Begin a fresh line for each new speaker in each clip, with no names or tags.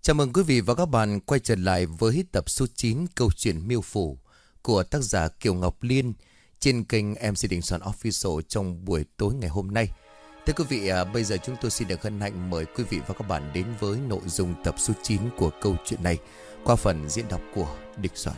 Chào mừng quý vị và các bạn quay trở lại với tập số 9 câu chuyện Miêu Phủ của tác giả Kiều Ngọc Liên trên kênh MC Đình Soạn Official trong buổi tối ngày hôm nay. Thưa quý vị, bây giờ chúng tôi xin được hân hạnh mời quý vị và các bạn đến với nội dung tập số 9 của câu chuyện này qua phần diễn đọc của Đình Soạn.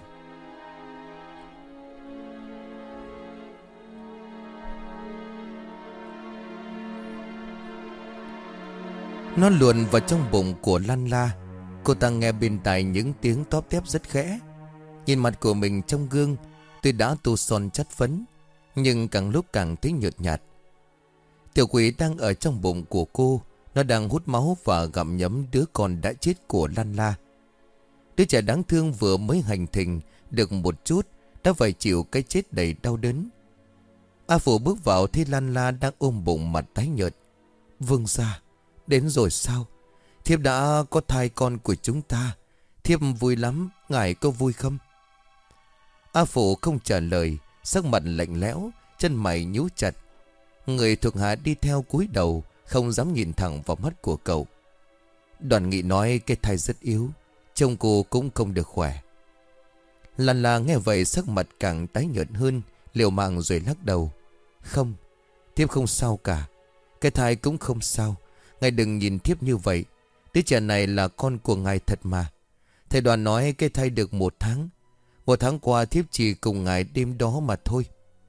Nó luồn vào trong bụng của Lan La. Cô ta nghe bên tai những tiếng tóp tép rất khẽ. Nhìn mặt của mình trong gương, tuy đã tô son chát phấn, nhưng càng lúc càng thấy nhợt nhạt. Tiểu quỷ đang ở trong bụng của cô. Nó đang hút máu và gặm nhấm đứa con đã chết của Lan La. Đứa trẻ đáng thương vừa mới hành thình được một chút đã phải chịu cái chết đầy đau đớn. A Phủ bước vào thấy Lan La đang ôm bụng mặt tái nhợt. Vương gia, đến rồi sao? Thiếp đã có thai con của chúng ta. Thiếp vui lắm, ngài có vui không? A Phủ không trả lời, sắc mặt lạnh lẽo, chân mày nhíu chặt. Người thuộc hạ đi theo cúi đầu, không dám nhìn thẳng vào mắt của cậu. Đoàn Nghị nói cái thai rất yếu, trông cô cũng không được khỏe. Lan La nghe vậy sắc mặt càng tái nhợt hơn, liều mạng rồi lắc đầu. Không, thiếp không sao cả. Cái thai cũng không sao. Ngài đừng nhìn thiếp như vậy. Đứa trẻ này là con của ngài thật mà. Thầy Đoàn nói cái thai được 1 tháng. 1 tháng qua thiếp chỉ cùng ngài đêm đó mà thôi.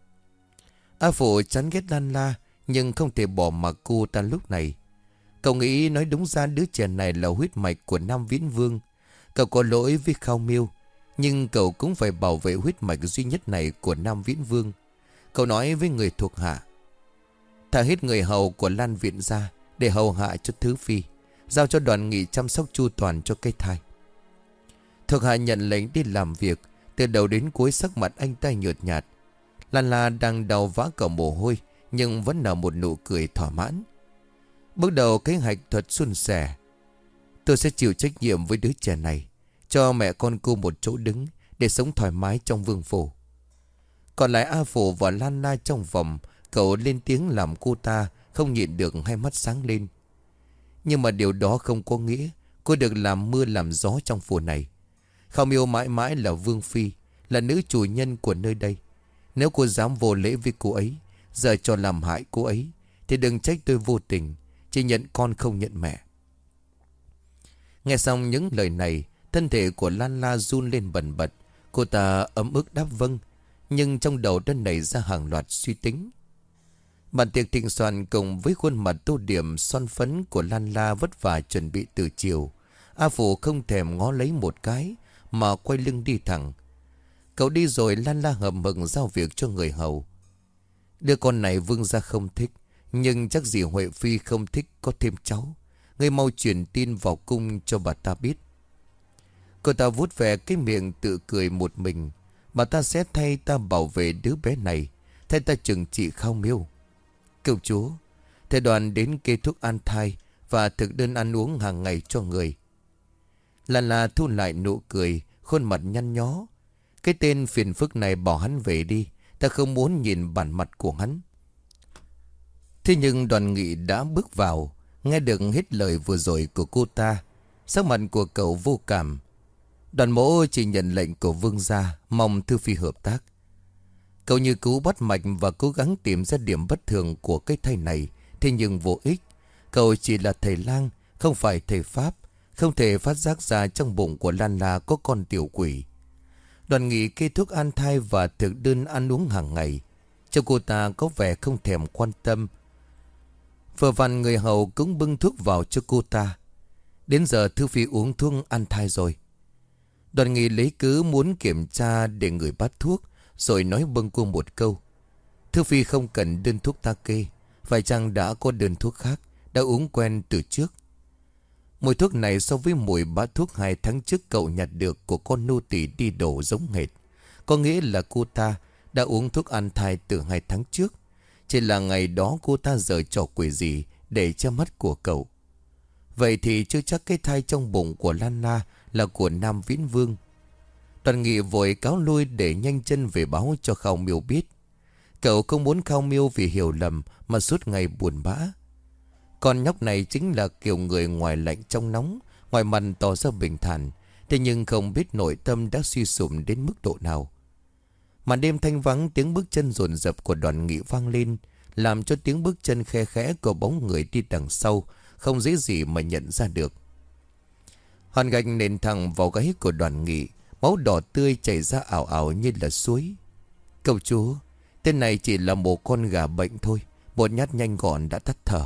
A Phụ chán ghét Lan La, nhưng không thể bỏ mặc cô ta lúc này. Cậu nghĩ nói đúng ra đứa trẻ này là huyết mạch của Nam Viễn Vương. Cậu có lỗi với Khao Miêu, nhưng cậu cũng phải bảo vệ huyết mạch duy nhất này của Nam Viễn Vương. Cậu nói với người thuộc hạ, thả hết người hầu của Lan Viện ra để hầu hạ cho Thứ Phi, giao cho Đoàn Nghị chăm sóc chu toàn cho cái thai. Thuộc hạ nhận lệnh đi làm việc. Từ đầu đến cuối sắc mặt anh ta nhợt nhạt. Lan La đang đau vã cả mồ hôi, nhưng vẫn nở một nụ cười thỏa mãn. Bước đầu kế hoạch thuật suôn sẻ. Tôi sẽ chịu trách nhiệm với đứa trẻ này, cho mẹ con cô một chỗ đứng để sống thoải mái trong vương phủ. Còn lại A Phủ và Lan La trong phòng, cậu lên tiếng làm cô ta không nhịn được hai mắt sáng lên. Nhưng mà điều đó không có nghĩa cô được làm mưa làm gió trong phủ này. Khao Miêu mãi mãi là vương phi, là nữ chủ nhân của nơi đây. Nếu cô dám vô lễ với cô ấy, giờ cho làm hại cô ấy, thì đừng trách tôi vô tình, chỉ nhận con không nhận mẹ. Nghe xong những lời này, thân thể của Lan La run lên bần bật. Cô ta ấm ức đáp vâng, nhưng trong đầu đã nảy ra hàng loạt suy tính. Bàn tiệc thịnh soạn cùng với khuôn mặt tô điểm son phấn của Lan La vất vả chuẩn bị từ chiều. A Phủ không thèm ngó lấy một cái mà quay lưng đi thẳng. Cậu đi rồi Lan La hậm hực giao việc cho người hầu. Đứa con này vương gia không thích, nhưng chắc gì Huệ Phi không thích có thêm cháu. Ngươi mau truyền tin vào cung cho bà ta biết. Cô ta vuốt về cái miệng tự cười một mình. Bà ta sẽ thay ta bảo vệ đứa bé này, thay ta trừng trị Khao Miêu. Công chúa, thầy Đoàn đến kê thuốc an thai và thực đơn ăn uống hàng ngày cho người. Lan La thu lại nụ cười, khuôn mặt nhăn nhó. Cái tên phiền phức này bỏ hắn về đi, ta không muốn nhìn bản mặt của hắn. Thế nhưng Đoàn Nghị đã bước vào, nghe được hết lời vừa rồi của cô ta. Sắc mặt của cậu vô cảm. Đoàn mỗ chỉ nhận lệnh của vương gia, mong Thư Phi hợp tác. Cậu như cứu bắt mạch và cố gắng tìm ra điểm bất thường của cái thai này, thế nhưng vô ích. Cậu chỉ là thầy lang, không phải thầy pháp, không thể phát giác ra trong bụng của Lan La có con tiểu quỷ. Đoàn Nghị kê thuốc an thai và thực đơn ăn uống hàng ngày. Cho cô ta có vẻ không thèm quan tâm. Vừa vặn người hầu cũng bưng thuốc vào cho cô ta. Đến giờ Thư Phi uống thuốc an thai rồi. Đoàn Nghị lấy cớ muốn kiểm tra để người bắt thuốc, rồi nói bâng cô một câu. Thư Phi không cần đơn thuốc ta kê, phải chăng đã có đơn thuốc khác, đã uống quen từ trước. Mùi thuốc này so với mùi bã thuốc 2 tháng trước cậu nhặt được của con nô tỳ đi đổ giống hệt. Có nghĩa là cô ta đã uống thuốc an thai từ 2 tháng trước. Chỉ là ngày đó cô ta giở trò quỷ gì để che mắt của cậu. Vậy thì chưa chắc cái thai trong bụng của Lan La là của Nam Viễn Vương. Đoàn Nghị vội cáo lui để nhanh chân về báo cho Khao Miêu biết. Cậu không muốn Khao Miêu vì hiểu lầm mà suốt ngày buồn bã. Con nhóc này chính là kiểu người ngoài lạnh trong nóng, Ngoài mặt tỏ ra bình thản, thế nhưng không biết nội tâm đã suy sụp đến mức độ nào. Màn đêm thanh vắng, tiếng bước chân dồn dập của Đoàn Nghị vang lên, làm cho tiếng bước chân khe khẽ của bóng người đi đằng sau không dễ gì mà nhận ra được. Hòn gạch nện thẳng vào gáy của Đoàn Nghị, máu đỏ tươi chảy ra ảo ảo như là suối. Cậu chú, tên này chỉ là một con gà bệnh thôi, một nhát nhanh gọn đã tắt thở.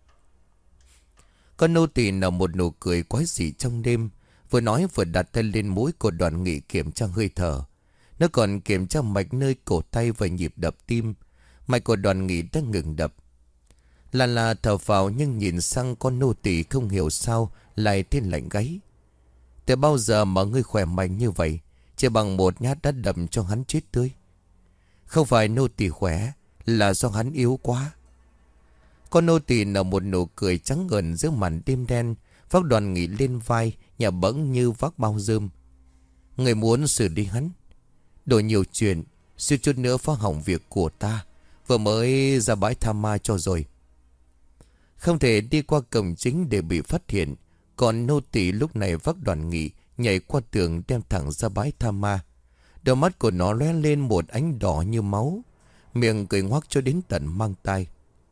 Con nô tỳ nở một nụ cười quái dị trong đêm, vừa nói vừa đặt tay lên mũi của Đoàn Nghị kiểm tra hơi thở. Nó còn kiểm tra mạch nơi cổ tay và nhịp đập tim. Mạch của Đoàn Nghị đã ngừng đập. Là thở phào nhưng nhìn sang con nô tỳ không hiểu sao lại thêm lạnh gáy. Từ bao giờ mà ngươi khỏe mạnh như vậy, chỉ bằng một nhát đã đập cho hắn chết tươi. Không phải nô tỳ khỏe, là do hắn yếu quá. Con nô tỳ nở một nụ cười trắng ngần giữa màn đêm đen, vác Đoàn Nghị lên vai, nhà bẫng như vác bao rơm. Người muốn xử đi hắn, đổi nhiều chuyện, suýt chút nữa phá hỏng việc của ta, vừa mới ra bãi tha ma cho rồi. Không thể đi qua cổng chính để bị phát hiện, còn nô tỳ lúc này vác Đoàn Nghị nhảy qua tường đem thẳng ra bãi tha ma. Đôi mắt của nó lóe lên một ánh đỏ như máu, miệng cười ngoác cho đến tận mang tai.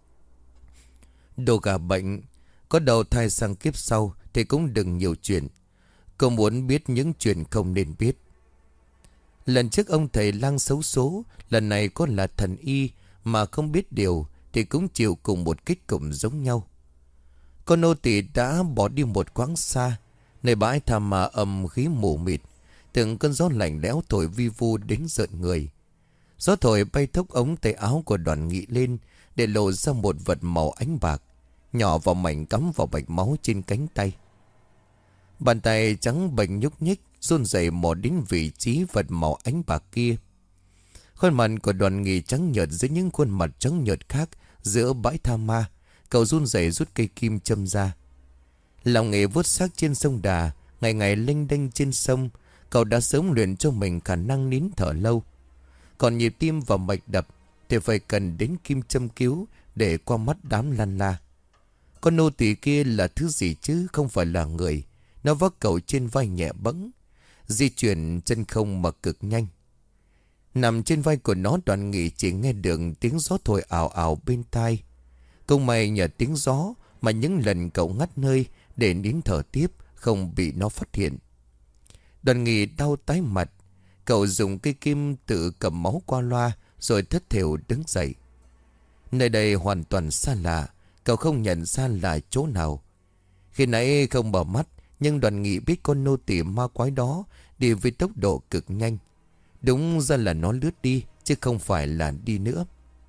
Đồ gà bệnh, có đầu thai sang kiếp sau thì cũng đừng nhiều chuyện. Cậu muốn biết những chuyện không nên biết. Lần trước ông thầy lang xấu số, lần này có là thần y mà không biết điều thì cũng chịu cùng một kết cục giống nhau. Con nô tỳ đã bỏ đi một quãng xa, nơi bãi tha ma âm khí mù mịt, từng cơn gió lạnh lẽo thổi vi vu đến rợn người. Gió thổi bay thốc ống tay áo của Đoàn Nghị lên, để lộ ra một vật màu ánh bạc, nhỏ vào mảnh cắm vào mạch máu trên cánh tay. Bàn tay trắng bệch nhúc nhích, run rẩy mò đến vị trí vật màu ánh bạc kia. Khuôn mặt của Đoàn Nghị trắng nhợt dưới những khuôn mặt trắng nhợt khác giữa bãi tha ma. Cậu run rẩy rút cây kim châm ra. Lòng nghề vuốt xác trên sông Đà, ngày ngày lênh đênh trên sông, cậu đã sớm luyện cho mình khả năng nín thở lâu. Còn nhịp tim và mạch đập thì phải cần đến kim châm cứu để qua mắt đám lăn la. Con nô tỳ kia là thứ gì chứ không phải là người. Nó vác cậu trên vai nhẹ bẫng, di chuyển chân không mà cực nhanh. Nằm trên vai của nó, Đoàn Nghị chỉ nghe được tiếng gió thổi ảo ảo bên tai. Không may nhờ tiếng gió mà những lần cậu ngắt nơi để nín thở tiếp không bị nó phát hiện. Đoàn Nghị đau tái mặt. Cậu dùng cây kim tự cầm máu qua loa rồi thất thểu đứng dậy. Nơi đây hoàn toàn xa lạ, cậu không nhận ra là chỗ nào. Khi nãy không mở mắt, nhưng Đoàn Nghị biết con nô tỳ ma quái đó đi với tốc độ cực nhanh. Đúng ra là nó lướt đi, chứ không phải là đi nữa.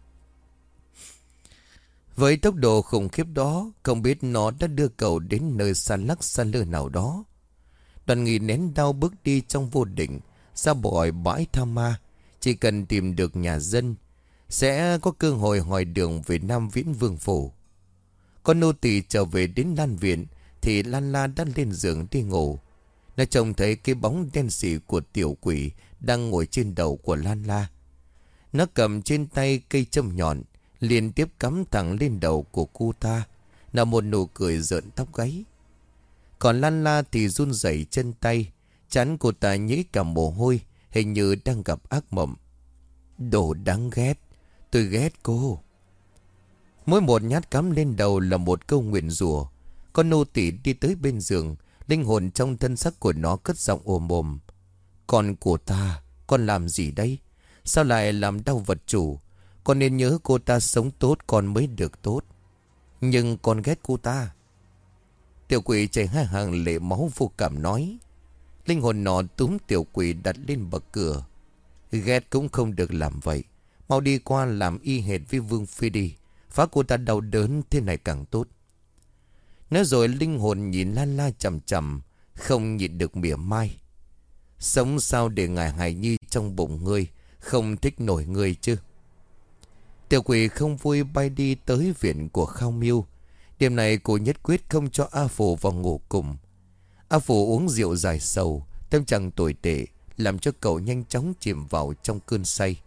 Với tốc độ khủng khiếp đó, không biết nó đã đưa cậu đến nơi xa lắc xa lơ nào đó. Đoàn Nghị nén đau bước đi trong vô định, ra bỏi bãi tha ma. Chỉ cần tìm được nhà dân, sẽ có cơ hội hỏi đường về Nam Viễn Vương Phủ. Con nô tỳ trở về đến Lan Viện thì Lan La đã lên giường đi ngủ. Nó trông thấy cái bóng đen xỉ của tiểu quỷ đang ngồi trên đầu của Lan La. Nó cầm trên tay cây châm nhọn, liên tiếp cắm thẳng lên đầu của cô ta, là một nụ cười rợn tóc gáy. Còn Lan La thì run rẩy chân tay, trán cô ta nhễ cả mồ hôi, hình như đang gặp ác mộng. Đồ đáng ghét, tôi ghét cô. Mỗi một nhát cắm lên đầu là một câu nguyền rủa. Con nô tỳ đi tới bên giường, linh hồn trong thân xác của nó cất giọng ồm ồm. Con của ta, con làm gì đây? Sao lại làm đau vật chủ? Con nên nhớ cô ta sống tốt con mới được tốt. Nhưng con ghét cô ta. Tiểu quỷ chảy hai hàng lệ máu vô cảm nói. Linh hồn nó túm tiểu quỷ đặt lên bậc cửa. Ghét cũng không được làm vậy. Mau đi qua làm y hệt với Vương Phi đi. Phá cô ta đau đớn thế này càng tốt. Nói rồi linh hồn nhìn Lan La chằm chằm, không nhịn được mỉa mai. Sống sao để ngài hài nhi trong bụng ngươi không thích nổi ngươi chứ? Tiểu quỷ không vui bay đi tới viện của Khao Miêu. Đêm này cô nhất quyết không cho A Phù vào ngủ cùng. A Phù uống rượu giải sầu, tâm trạng tồi tệ, làm cho cậu nhanh chóng chìm vào trong cơn say.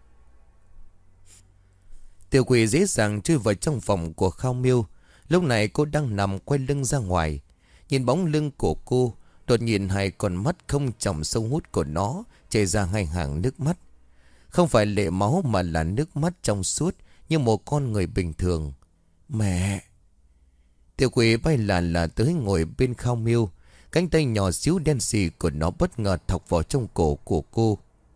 Tiểu quỷ dễ dàng chui vào trong phòng của Khao Miêu. Lúc này cô đang nằm quay lưng ra ngoài. Nhìn bóng lưng của cô, đột nhiên hai con mắt không tròng sâu hút của nó chảy ra hai hàng nước mắt. Không phải lệ máu mà là nước mắt trong suốt như một con người bình thường. Mẹ! Tiểu quỷ bay là tới ngồi bên Khao Miêu. Cánh tay nhỏ xíu đen xì của nó bất ngờ thọc vào trong cổ của cô.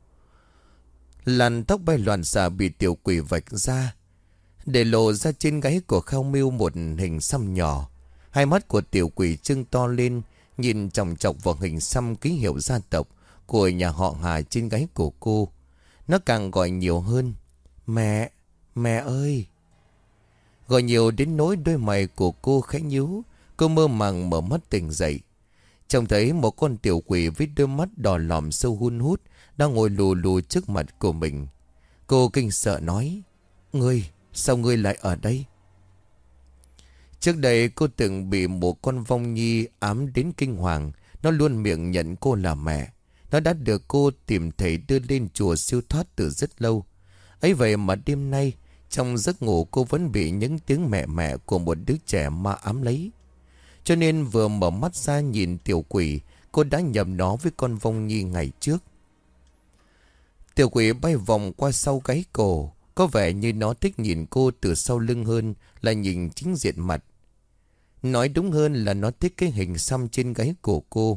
Làn tóc bay loạn xạ bị tiểu quỷ vạch ra, để lộ ra trên gáy của Khao Miêu một hình xăm nhỏ. Hai mắt của tiểu quỷ trưng to lên, nhìn chòng chọc vào hình xăm ký hiệu gia tộc của nhà họ Hà trên gáy của cô. Nó càng gọi nhiều hơn. Mẹ! Mẹ ơi! Gọi nhiều đến nỗi đôi mày của cô khẽ nhíu. Cô mơ màng mở mắt tỉnh dậy, trông thấy một con tiểu quỷ với đôi mắt đỏ lòm sâu hun hút đang ngồi lù lù trước mặt của mình. Cô kinh sợ nói: Ngươi, sao ngươi lại ở đây? Trước đây cô từng bị một con vong nhi ám đến kinh hoàng. Nó luôn miệng nhận cô là mẹ. Nó đã được cô tìm thấy đưa lên chùa siêu thoát từ rất lâu. Ấy vậy mà đêm nay, trong giấc ngủ cô vẫn bị những tiếng mẹ mẹ của một đứa trẻ ma ám lấy. Cho nên vừa mở mắt ra nhìn tiểu quỷ, cô đã nhầm nó với con vong nhi ngày trước. Tiểu quỷ bay vòng qua sau gáy cổ. Có vẻ như nó thích nhìn cô từ sau lưng hơn là nhìn chính diện mặt. Nói đúng hơn là nó thích cái hình xăm trên gáy của cô,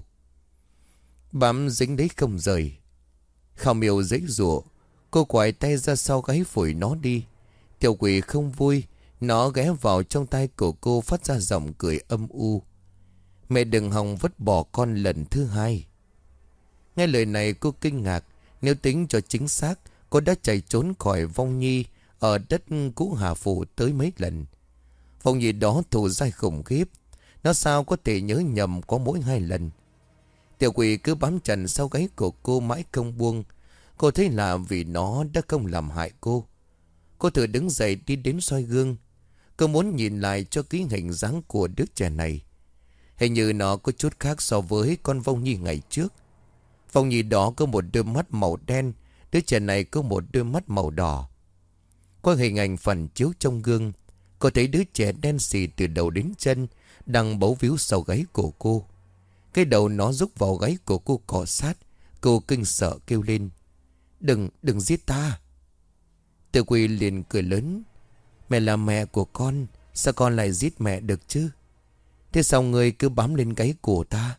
bám dính đấy không rời. Khao Miêu giãy giụa, cô quải tay ra sau gáy phủi nó đi. Tiểu quỷ không vui, nó ghé vào trong tay của cô phát ra giọng cười âm u. Mẹ đừng hòng vứt bỏ con lần thứ hai. Nghe lời này cô kinh ngạc. Nếu tính cho chính xác, cô đã chạy trốn khỏi vong nhi ở đất cũ Hà Phủ tới mấy lần. Vong nhi đó thù dai khủng khiếp, nó sao có thể nhớ nhầm có mỗi 2 lần. Tiểu quỷ cứ bám chặt sau gáy của cô mãi không buông. Cô thấy lạ vì nó đã không làm hại cô. Cô thử đứng dậy đi đến soi gương. Cô muốn nhìn lại cho kỹ hình dáng của đứa trẻ này. Hình như nó có chút khác so với con vong nhi ngày trước. Vong nhi đó có một đôi mắt màu đen, đứa trẻ này có một đôi mắt màu đỏ. Qua hình ảnh phản chiếu trong gương, cô thấy đứa trẻ đen xì từ đầu đến chân đang bấu víu sau gáy của cô. Cái đầu nó rúc vào gáy của cô cọ sát. Cô kinh sợ kêu lên: Đừng giết ta! Tiểu quỷ liền cười lớn: Mẹ là mẹ của con, sao con lại giết mẹ được chứ? Thế sao ngươi cứ bám lên gáy của ta?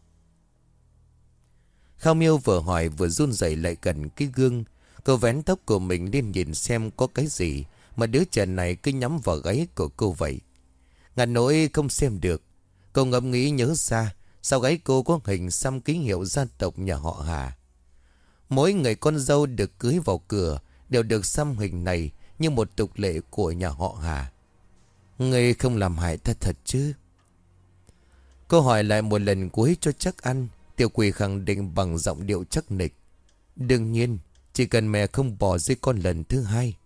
Khao Miêu vừa hỏi vừa run rẩy lại gần cái gương. Cô vén tóc của mình lên nhìn xem có cái gì mà đứa trẻ này cứ nhắm vào gáy của cô vậy. Ngàn nỗi không xem được. Cô ngẫm nghĩ nhớ ra sau gáy cô có hình xăm ký hiệu gia tộc nhà họ Hà. Mỗi người con dâu được cưới vào cửa đều được xăm hình này như một tục lệ của nhà họ Hà. Ngươi không làm hại ta thật chứ? Cô hỏi lại một lần cuối cho chắc ăn. Tiểu quỷ khẳng định bằng giọng điệu chắc nịch: Đương nhiên, chỉ cần mẹ không bỏ rơi con lần thứ hai.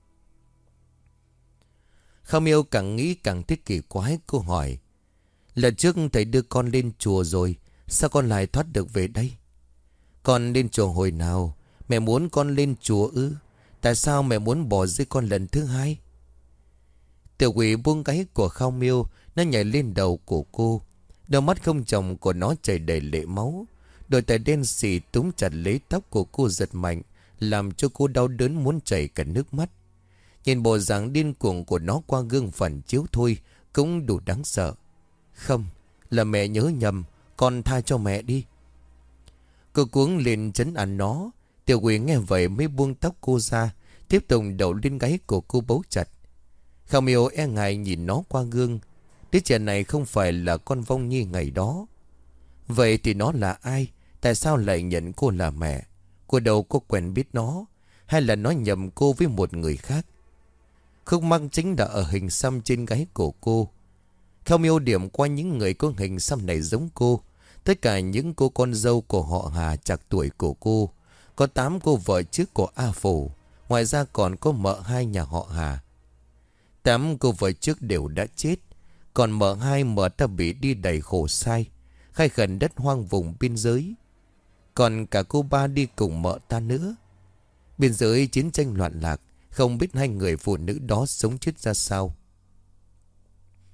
Khao Miêu càng nghĩ càng thấy kỳ quái. Cô hỏi: Lần trước thầy đưa con lên chùa rồi, sao con lại thoát được về đây? Con lên chùa hồi nào? Mẹ muốn con lên chùa ư? Tại sao mẹ muốn bỏ rơi con lần thứ hai? Tiểu quỷ buông gáy của Khao Miêu. Nó nhảy lên đầu của cô. Đôi mắt không tròng của nó chảy đầy lệ máu. Đôi tay đen xì túm chặt lấy tóc của cô giật mạnh, làm cho cô đau đớn muốn chảy cả nước mắt. Nhìn bộ dáng điên cuồng của nó qua gương phản chiếu thôi cũng đủ đáng sợ. Không, là mẹ nhớ nhầm, con tha cho mẹ đi. Cô cuống lên trấn an nó. Tiểu quỷ nghe vậy mới buông tóc cô ra, tiếp tục đậu lên gáy của cô bấu chặt. Khao Miêu e ngại nhìn nó qua gương. Đứa trẻ này không phải là con vong nhi ngày đó. Vậy thì nó là ai? Tại sao lại nhận cô là mẹ? Cô đâu có quen biết nó. Hay là nó nhầm cô với một người khác? Khúc mắc chính là ở hình xăm trên gáy của cô. Khao Miêu điểm qua những người có hình xăm này giống cô. Tất cả những cô con dâu của họ Hà trạc tuổi của cô. Có 8 cô vợ trước của A Phủ. Ngoài ra còn có mợ 2 nhà họ Hà. 8 cô vợ trước đều đã chết. Còn mợ 2 mợ ta bị đi đầy khổ sai, khai khẩn đất hoang vùng biên giới. Còn cả cô ba đi cùng mợ ta nữa. Biên giới chiến tranh loạn lạc, không biết 2 người phụ nữ đó sống chết ra sao.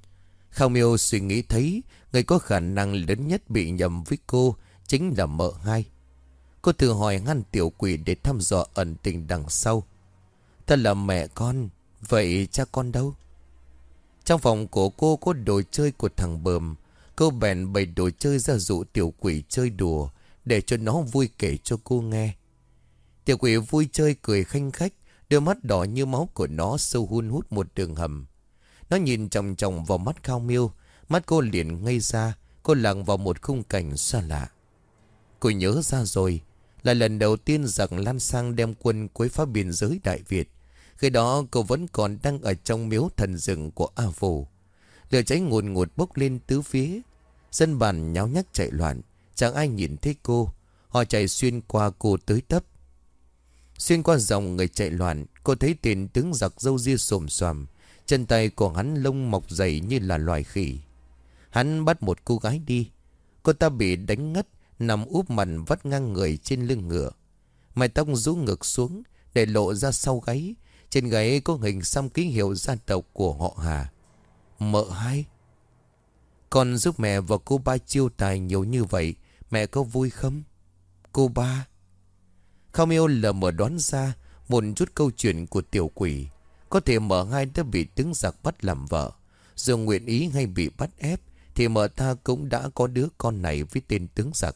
Khao Miêu suy nghĩ thấy người có khả năng lớn nhất bị nhầm với cô chính là mợ hai. Cô tự hỏi ngăn tiểu quỷ để thăm dò ẩn tình đằng sau. Thật là mẹ con, vậy cha con đâu? Trong phòng của cô có đồ chơi của thằng Bờm. Cô bèn bày đồ chơi ra dụ tiểu quỷ chơi đùa để cho nó vui kể cho cô nghe. Tiểu quỷ vui chơi cười khanh khách, đôi mắt đỏ như máu của nó sâu hun hút một đường hầm. Nó nhìn chòng chòng vào mắt Khao Miêu, mắt cô liền ngây ra, cô lặng vào một khung cảnh xa lạ. Cô nhớ ra rồi, là lần đầu tiên giặc Lan Sang đem quân quấy phá biên giới Đại Việt. Khi đó cô vẫn còn đang ở trong miếu thần rừng của A Phù. Lửa cháy ngùn ngụt bốc lên tứ phía, dân bản nháo nhác chạy loạn, chẳng ai nhìn thấy cô. Họ chạy xuyên qua cô tới tấp. Xuyên qua dòng người chạy loạn, cô thấy tên tướng giặc râu ria xồm xoàm, chân tay của hắn lông mọc dày như là loài khỉ. Hắn bắt một cô gái đi. Cô ta bị đánh ngất, nằm úp mặt vắt ngang người trên lưng ngựa. Mái tóc rũ ngược xuống để lộ ra sau gáy. Trên gáy có hình xăm ký hiệu gia tộc của họ Hà. Mợ hai. Con giúp mẹ và cô ba chiêu tài nhiều như vậy, mẹ có vui không? Cô ba. Khao Miêu lờ mờ đoán ra một chút câu chuyện của tiểu quỷ. Có thể mợ hai đã bị tướng giặc bắt làm vợ. Dù nguyện ý hay bị bắt ép thì mợ ta cũng đã có đứa con này với tên tướng giặc.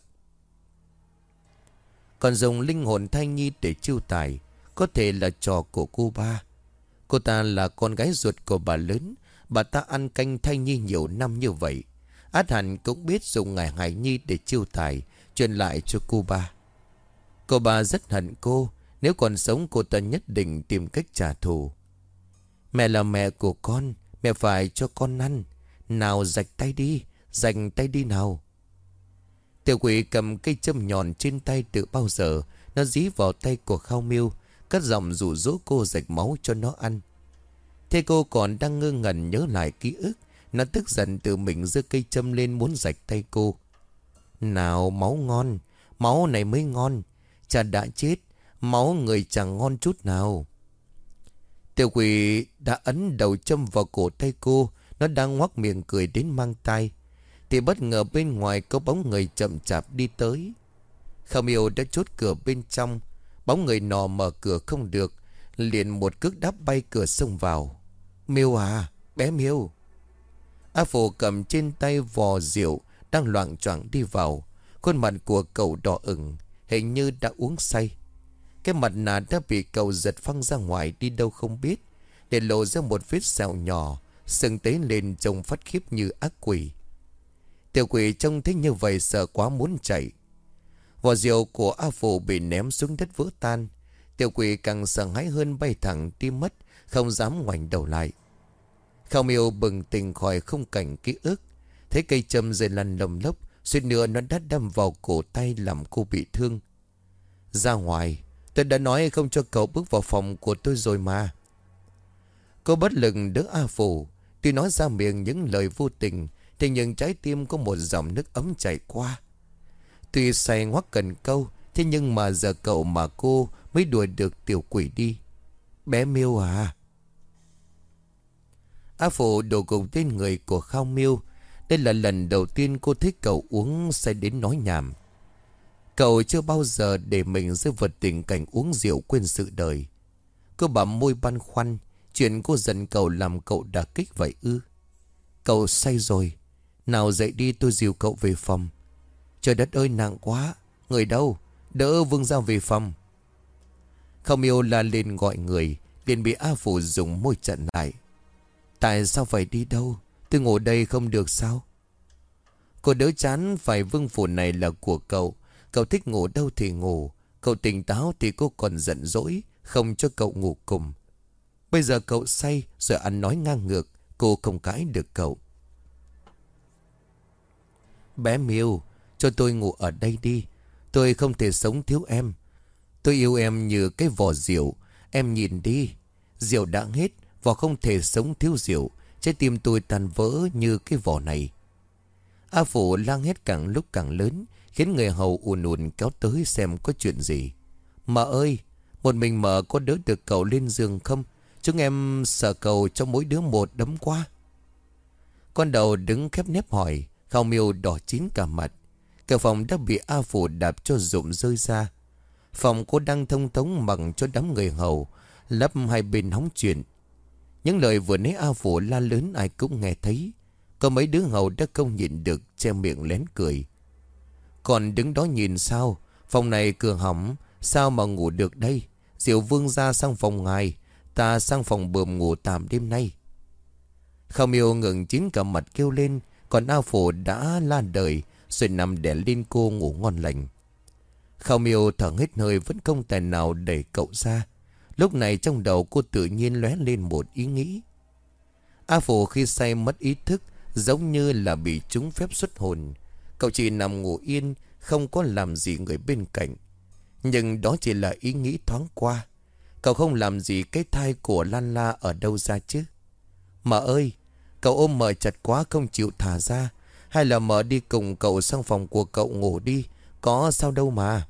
Còn dùng linh hồn thai nhi để chiêu tài, có thể là trò của cô ba. Cô ta là con gái ruột của bà lớn. Bà ta ăn canh thai nhi nhiều năm như vậy, át hẳn cũng biết dùng ngài Hải Nhi để chiêu tài, truyền lại cho cô ba. Cô ba rất hận cô. Nếu còn sống cô ta nhất định tìm cách trả thù. Mẹ là mẹ của con, mẹ phải cho con ăn. Nào rạch tay đi, rạch tay đi nào. Tiểu quỷ cầm cây châm nhọn trên tay từ bao giờ. Nó dí vào tay của Khao Miêu, cất giọng dụ dỗ cô rạch máu cho nó ăn. Thế cô còn đang ngơ ngẩn nhớ lại ký ức, nó tức giận tự mình giơ cây châm lên muốn rạch tay cô. Nào máu ngon, máu này mới ngon. Cha đã chết, máu người chẳng ngon chút nào. Tiểu quỷ đã ấn đầu châm vào cổ tay cô. Nó đang ngoác miệng cười đến mang tai, thì bất ngờ bên ngoài có bóng người chậm chạp đi tới. Khao Miêu đã chốt cửa bên trong. Bóng người nọ mở cửa không được, liền một cước đáp bay cửa xông vào. Miêu à, bé Miêu. A Phù cầm trên tay vò rượu đang loạng choạng đi vào. Khuôn mặt của cậu đỏ ửng, hình như đã uống say. Cái mặt nạ đã bị cậu giật phăng ra ngoài đi đâu không biết, để lộ ra một vết sẹo nhỏ, sưng tấy lên trông phát khiếp như ác quỷ. Tiểu quỷ trông thấy như vậy sợ quá muốn chạy. Vò rượu của A Phù bị ném xuống đất vỡ tan. Tiểu quỷ càng sợ hãi hơn, bay thẳng đi mất, không dám ngoảnh đầu lại. Khao Miêu bừng tỉnh khỏi khung cảnh ký ức, thấy cây châm rơi lăn lồng lốc, suýt nữa nó đã đâm vào cổ tay làm cô bị thương. Ra ngoài, tôi đã nói không cho cậu bước vào phòng của tôi rồi mà. Cô bất lực đỡ A Phù. Tuy nói ra miệng những lời vô tình, thì nhưng trái tim có một dòng nước ấm chảy qua. Tuy say ngoắc cần câu, thế nhưng mà giờ cậu mà cô mới đuổi được tiểu quỷ đi. Bé Miêu à. A Phù đổ gục tên người của Khao Miêu. Đây là lần đầu tiên cô thấy cậu uống say đến nói nhảm. Cậu chưa bao giờ để mình rơi vào tình cảnh uống rượu quên sự đời. Cô bặm môi băn khoăn. Chuyện cô giận cậu làm cậu đả kích vậy ư? Cậu say rồi. Nào dậy đi, tôi dìu cậu về phòng. Trời đất ơi, nặng quá. Người đâu? Đỡ Vương Giao về phòng. Khao Miêu la lên gọi người, liền bị A Phù dùng môi chặn lại. Tại sao phải đi đâu? Tôi ngủ đây không được sao? Cô đỡ chán, phải vương phủ này là của cậu. Cậu thích ngủ đâu thì ngủ. Cậu tỉnh táo thì cô còn giận dỗi, không cho cậu ngủ cùng. Bây giờ cậu say rồi ăn nói ngang ngược, cô không cãi được cậu. Bé Miêu, cho tôi ngủ ở đây đi. Tôi không thể sống thiếu em. Tôi yêu em như cái vò rượu. Em nhìn đi, rượu đã hết, vò không thể sống thiếu rượu. Trái tim tôi tan vỡ như cái vò này. A Phù lang hét càng lúc càng lớn, khiến người hầu ùn ùn kéo tới xem có chuyện gì. Mợ ơi, một mình mợ có đỡ được cậu lên giường không? Chúng em sợ cậu cho mỗi đứa một đấm quá. Con đầu đứng khép nép hỏi. Khao Miêu đỏ chín cả mặt. Cả phòng đã bị A Phủ đạp cho rụng rơi ra. Phòng cô đang thông thống mặc cho đám người hầu, lấp hai bên hóng chuyện. Những lời vừa nãy A Phủ la lớn ai cũng nghe thấy. Có mấy đứa hầu đã không nhịn được, che miệng lén cười. Còn đứng đó nhìn sao? Phòng này cửa hỏng, sao mà ngủ được đây? Diệu Vương ra sang phòng ngài, ta sang phòng bườm ngủ tạm đêm nay. Khao Miêu ngừng chín cả mặt kêu lên. Còn A Phủ đã la đời rồi nằm đè lên cô ngủ ngon lành. Khao Miêu thở hết hơi vẫn không tài nào đẩy cậu ra. Lúc này trong đầu cô tự nhiên lóe lên một ý nghĩ. A Phủ khi say mất ý thức, giống như là bị trúng phép xuất hồn. Cậu chỉ nằm ngủ yên, không có làm gì người bên cạnh. Nhưng đó chỉ là ý nghĩ thoáng qua. Cậu không làm gì cái thai của Lan La ở đâu ra chứ? Mợ ơi, cậu ôm mợ chặt quá không chịu thả ra. Hay là mợ đi cùng cậu sang phòng của cậu ngủ đi, có sao đâu mà.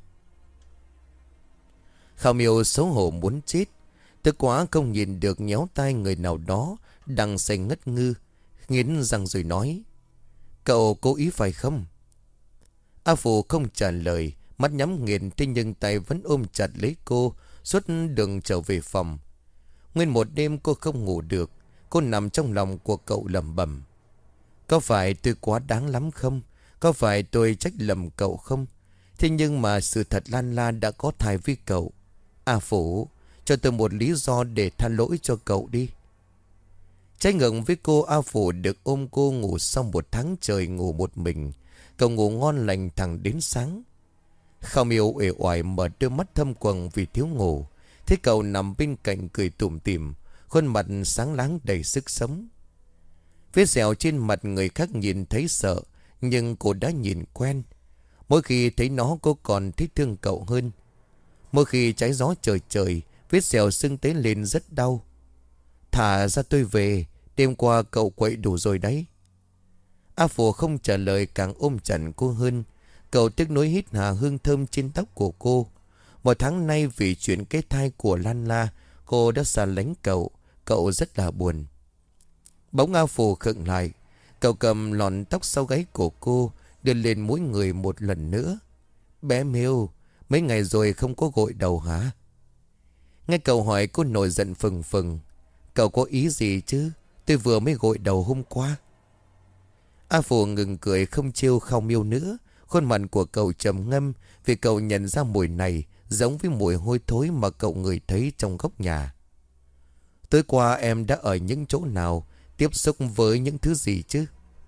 Khao Miêu xấu hổ muốn chết. Tức quá không nhìn được, nhéo tai người nào đó đang say ngất ngư, nghiến răng rồi nói. Cậu cố ý phải không? A Phủ không trả lời, mắt nhắm nghiền, thế nhưng tay vẫn ôm chặt lấy cô suốt đường trở về phòng. Nguyên một đêm cô không ngủ được. Cô nằm trong lòng của cậu lẩm bẩm. Có phải tôi quá đáng lắm không? Có phải tôi trách lầm cậu không? Thế nhưng mà sự thật Lan La đã có thai với cậu. A Phủ, cho tôi một lý do để tha lỗi cho cậu đi. Trái ngược với cô, A Phủ được ôm cô ngủ sau một tháng trời ngủ một mình. Cậu ngủ ngon lành thẳng đến sáng. Khao Miêu uể oải mở đôi mắt thâm quầng vì thiếu ngủ. Thấy cậu nằm bên cạnh cười tủm tỉm, khuôn mặt sáng láng đầy sức sống. Vết sẹo trên mặt người khác nhìn thấy sợ, nhưng cô đã nhìn quen. Mỗi khi thấy nó cô còn thích thương cậu hơn. Mỗi khi trái gió trời trời, vết sẹo sưng tế lên rất đau. Thả ra tôi về, đêm qua cậu quậy đủ rồi đấy. A Phủ không trả lời, càng ôm chặt cô hơn. Cậu tiếc nuối hít hà hương thơm trên tóc của cô. Một tháng nay vì chuyện cái thai của Lan La, cô đã xa lánh cậu. Cậu rất là buồn. Bỗng A Phủ khựng lại. Cậu cầm lọn tóc sau gáy của cô, đưa lên mũi người một lần nữa. Bé Miêu, mấy ngày rồi không có gội đầu hả? Nghe cậu hỏi cô nổi giận phừng phừng. Cậu có ý gì chứ? Tôi vừa mới gội đầu hôm qua. A Phủ ngừng cười, không trêu Khao Miêu nữa. Khuôn mặt của cậu trầm ngâm vì cậu nhận ra mùi này giống với mùi hôi thối mà cậu ngửi thấy trong góc nhà. Tối qua em đã ở những chỗ nào, tiếp xúc với những thứ gì chứ?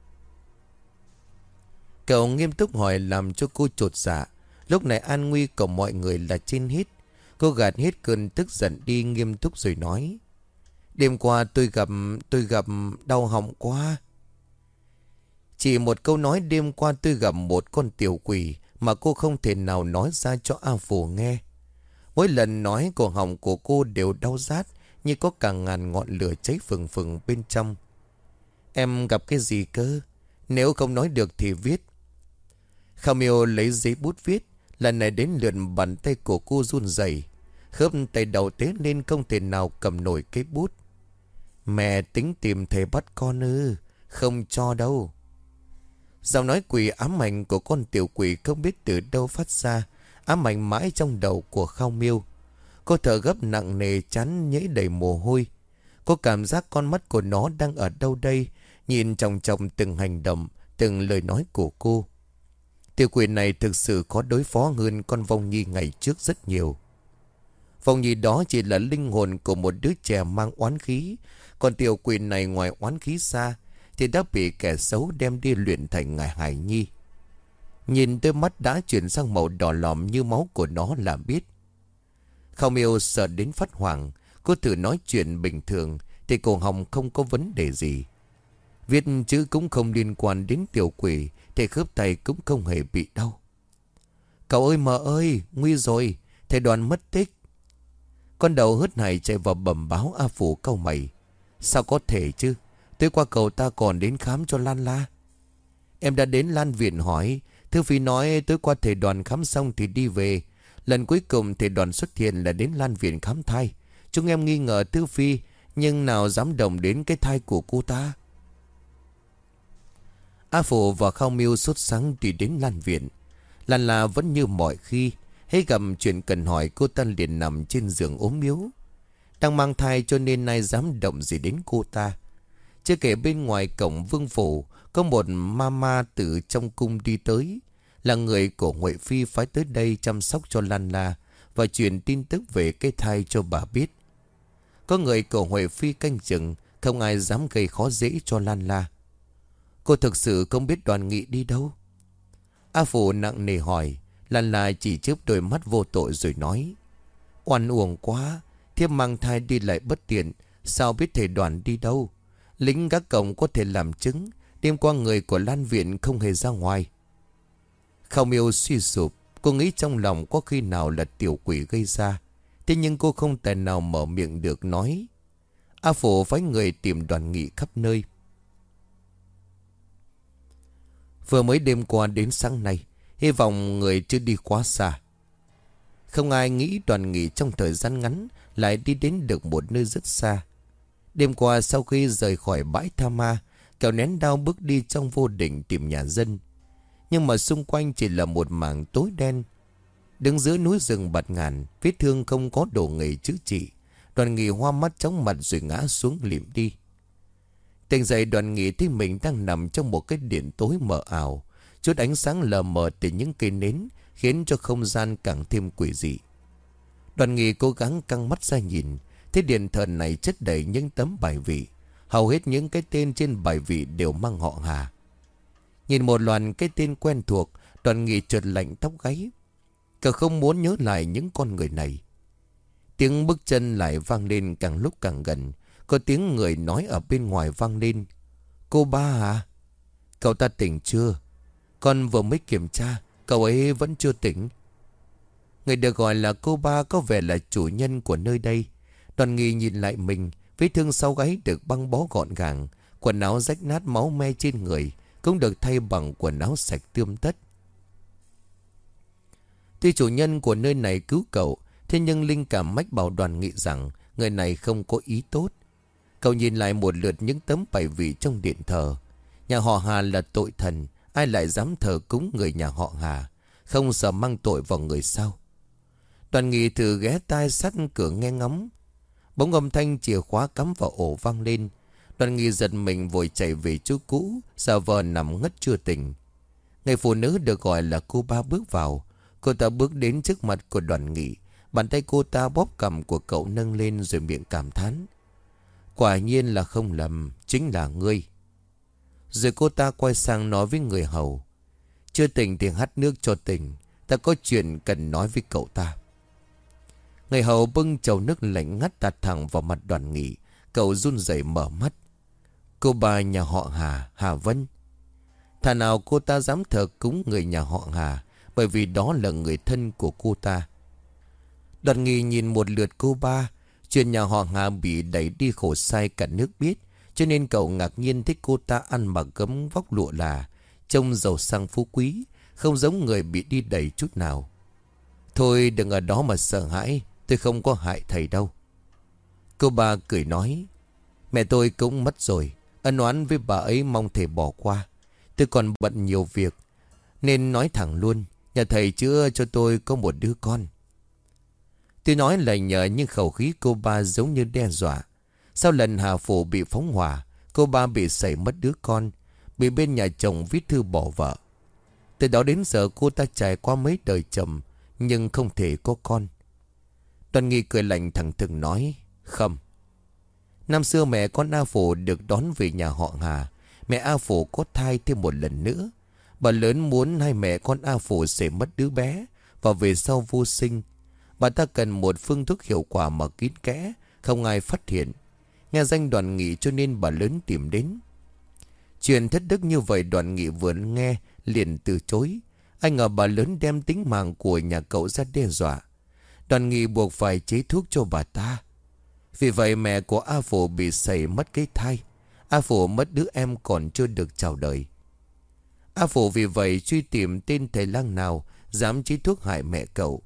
Cậu nghiêm túc hỏi làm cho cô chột dạ. Lúc này an nguy của mọi người là trên hết. Cô gạt hết cơn tức giận đi, nghiêm túc rồi nói. Đêm qua tôi gặp đau họng quá. Chỉ một câu nói đêm qua tôi gặp một con tiểu quỷ mà cô không thể nào nói ra cho A Phủ nghe. Mỗi lần nói cổ họng của cô đều đau rát như có cả ngàn ngọn lửa cháy phừng phừng bên trong. Em gặp cái gì cơ? Nếu không nói được thì viết. Khao Miêu lấy giấy bút viết. Lần này đến lượt bàn tay của cô run rẩy, khớp tay đầu tế nên không thể nào cầm nổi cái bút. Mẹ tính tìm thầy bắt con ư? Không cho đâu. Giọng nói quỷ ám ảnh của con tiểu quỷ không biết từ đâu phát ra, ám ảnh mãi trong đầu của Khao Miêu. Cô thở gấp nặng nề, chán nhễ đầy mồ hôi. Cô cảm giác con mắt của nó đang ở đâu đây, nhìn chòng chòng từng hành động, từng lời nói của cô. Tiểu quỷ này thực sự khó đối phó hơn con Vong Nhi ngày trước rất nhiều. Vong Nhi đó chỉ là linh hồn của một đứa trẻ mang oán khí. Còn tiểu quỷ này ngoài oán khí xa thì đã bị kẻ xấu đem đi luyện thành ngài Hải Nhi. Nhìn đôi mắt đã chuyển sang màu đỏ lòm như máu của nó là biết. Khao Miêu sợ đến phát hoảng. Cô thử nói chuyện bình thường thì cổ họng không có vấn đề gì. Viết chữ cũng không liên quan đến tiểu quỷ thì khớp tay cũng không hề bị đau. Cậu ơi mợ ơi, nguy rồi, thầy Đoàn mất tích. Con đầu hớt hải chạy vào bẩm báo. A Phủ cau mày. Sao có thể chứ? Tối qua cậu ta còn đến khám cho Lan La. Em đã đến Lan Viện hỏi. Thư Phi nói tối qua thầy Đoàn khám xong thì đi về. Lần cuối cùng thầy Đoàn xuất hiện là đến Lan Viện khám thai. Chúng em nghi ngờ Thư Phi, nhưng nào dám động đến cái thai của cô ta. A Phổ và Khao Miêu sốt sắng đi đến Lan viện. Lan La vẫn như mọi khi, hễ gặp chuyện cần hỏi cô ta liền nằm trên giường ốm yếu. Đang mang thai cho nên nay dám động gì đến cô ta. Chưa kể bên ngoài cổng vương phủ có một mama từ trong cung đi tới, là người của Huệ Phi phái tới đây chăm sóc cho Lan La và truyền tin tức về cái thai cho bà biết. Có người của Huệ Phi canh chừng, không ai dám gây khó dễ cho Lan La. Cô thực sự không biết Đoàn Nghị đi đâu? A Phổ nặng nề hỏi. Lan La chỉ chớp đôi mắt vô tội rồi nói: oan uổng quá, thiếp mang thai đi lại bất tiện, sao biết thầy Đoàn đi đâu? Lính gác cổng có thể làm chứng, đêm qua người của Lan viện không hề ra ngoài. Khao Miêu suy sụp, cô nghĩ trong lòng có khi nào là tiểu quỷ gây ra. Thế nhưng cô không thể nào mở miệng được nói. A Phổ phái người tìm Đoàn Nghị khắp nơi. Vừa mới đêm qua đến sáng nay, hy vọng người chưa đi quá xa. Không ai nghĩ Đoàn Nghị trong thời gian ngắn lại đi đến được một nơi rất xa. Đêm qua sau khi rời khỏi bãi Tha Ma, cậu nén đau bước đi trong vô định tìm nhà dân. Nhưng mà xung quanh chỉ là một mảng tối đen. Đứng giữa núi rừng bạt ngàn, vết thương không có đồ nghề chữa trị. Đoàn Nghị hoa mắt chóng mặt rồi ngã xuống lịm đi. Tỉnh dậy, Đoàn Nghị thấy mình đang nằm trong một cái điện tối mờ ảo. Chút ánh sáng lờ mờ từ những cây nến khiến cho không gian càng thêm quỷ dị. Đoàn Nghị cố gắng căng mắt ra nhìn, thấy điện thờ này chất đầy những tấm bài vị. Hầu hết những cái tên trên bài vị đều mang họ Hà. Nhìn một loạt cái tên quen thuộc, Đoàn Nghị chợt lạnh tóc gáy. Cậu không muốn nhớ lại những con người này. Tiếng bước chân lại vang lên càng lúc càng gần. Có tiếng người nói ở bên ngoài vang lên: cô ba à? Cậu ta tỉnh chưa? Con vừa mới kiểm tra, cậu ấy vẫn chưa tỉnh. Người được gọi là cô ba có vẻ là chủ nhân của nơi đây. Đoàn Nghị nhìn lại mình, vết thương sau gáy được băng bó gọn gàng, quần áo rách nát máu me trên người cũng được thay bằng quần áo sạch tươm tất. Tuy chủ nhân của nơi này cứu cậu, thế nhưng linh cảm mách bảo Đoàn Nghị rằng người này không có ý tốt. Cậu nhìn lại một lượt những tấm bài vị trong điện thờ. Nhà họ Hà là tội thần, ai lại dám thờ cúng người nhà họ Hà, không sợ mang tội vào người sao? Đoàn Nghị thử ghé tai sát cửa nghe ngóng. Bỗng âm thanh chìa khóa cắm vào ổ vang lên. Đoàn Nghị giật mình vội chạy về chỗ cũ, giả vờ nằm ngất chưa tỉnh. Người phụ nữ được gọi là cô ba bước vào. Cô ta bước đến trước mặt của Đoàn Nghị. Bàn tay cô ta bóp cằm của cậu nâng lên rồi miệng cảm thán: quả nhiên là không lầm, chính là ngươi. Rồi cô ta quay sang nói với người hầu: chưa tỉnh thì hắt nước cho tỉnh, ta có chuyện cần nói với cậu ta. Người hầu bưng chầu nước lạnh ngắt tạt thẳng vào mặt Đoàn Nghị. Cậu run rẩy mở mắt. Cô bà nhà họ Hà, Hà Vân. Thà nào cô ta dám thờ cúng người nhà họ Hà, bởi vì đó là người thân của cô ta. Đoàn Nghị nhìn một lượt cô ba. Chuyện nhà họ Hà bị đẩy đi khổ sai cả nước biết, cho nên cậu ngạc nhiên thích cô ta ăn mặc gấm vóc lụa là, trông giàu sang phú quý, không giống người bị đi đẩy chút nào. Thôi đừng ở đó mà sợ hãi, tôi không có hại thầy đâu. Cô ba cười nói: mẹ tôi cũng mất rồi, ân oán với bà ấy mong thầy bỏ qua. Tôi còn bận nhiều việc, nên nói thẳng luôn, nhà thầy chữa cho tôi có một đứa con. Tôi nói lời nhờ nhưng khẩu khí cô ba giống như đe dọa. Sau lần Hà Phủ bị phóng hỏa, cô ba bị xảy mất đứa con, bị bên nhà chồng viết thư bỏ vợ. Từ đó đến giờ cô ta trải qua mấy đời chồng, nhưng không thể có con. Đoàn Nghị cười lạnh thẳng thừng nói: không. Năm xưa mẹ con A Phủ được đón về nhà họ Hà. Mẹ A Phủ có thai thêm một lần nữa. Bà lớn muốn hai mẹ con A Phủ sẽ mất đứa bé và về sau vô sinh. Bà ta cần một phương thức hiệu quả mà kín kẽ, không ai phát hiện. Nghe danh Đoàn Nghị cho nên bà lớn tìm đến. Chuyện thất đức như vậy Đoàn Nghị vừa nghe liền từ chối. Anh ngờ bà lớn đem tính mạng của nhà cậu ra đe dọa. Đoàn Nghị buộc phải chế thuốc cho bà ta. Vì vậy mẹ của A Phủ bị sẩy mất cái thai. A Phủ mất đứa em còn chưa được chào đời. A Phủ vì vậy truy tìm tên thầy lang nào dám chế thuốc hại mẹ cậu.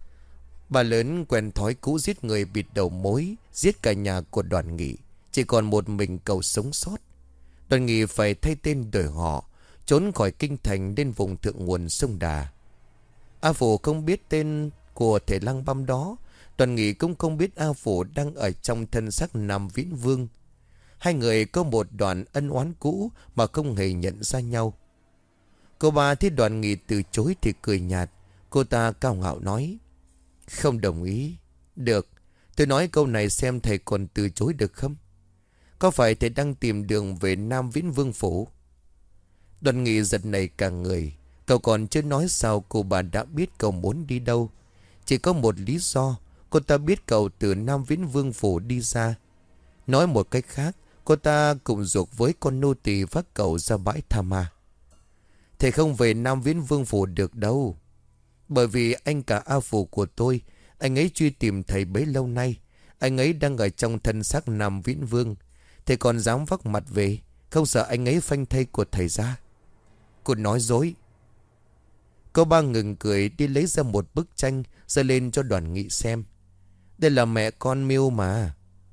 Bà lớn quen thói cũ giết người bịt đầu mối, giết cả nhà của Đoàn Nghị. Chỉ còn một mình cậu sống sót. Đoàn Nghị phải thay tên đổi họ, trốn khỏi kinh thành đến vùng thượng nguồn sông Đà. A Phổ không biết tên của thể Lăng Băm đó. Đoàn Nghị cũng không biết A Phổ đang ở trong thân xác Nam Viễn Vương. Hai người có một đoạn ân oán cũ mà không hề nhận ra nhau. Cô bà thấy Đoàn Nghị từ chối thì cười nhạt. Cô ta cao ngạo nói: Không đồng ý. Được, tôi nói câu này xem thầy còn từ chối được không? Có phải thầy đang tìm đường về Nam Viễn Vương phủ? Đoàn Nghị giật nảy cả người. Cậu còn chưa nói sao cô bà đã biết cậu muốn đi đâu. Chỉ có một lý do. Cô ta biết cậu từ Nam Viễn Vương phủ đi ra. Nói một cách khác, cô ta cùng ruột với con nô tỳ vác cậu ra bãi Tha Ma. Thầy không về Nam Viễn Vương phủ được đâu. Bởi vì anh cả A Phù của tôi, anh ấy truy tìm thầy bấy lâu nay. Anh ấy đang ở trong thân xác Nam Viễn Vương. Thầy còn dám vác mặt về, không sợ anh ấy phanh thây của thầy ra? Cô nói dối. Cô ba ngừng cười, đi lấy ra một bức tranh giơ lên cho Đoàn Nghị xem. Đây là mẹ con Miêu mà.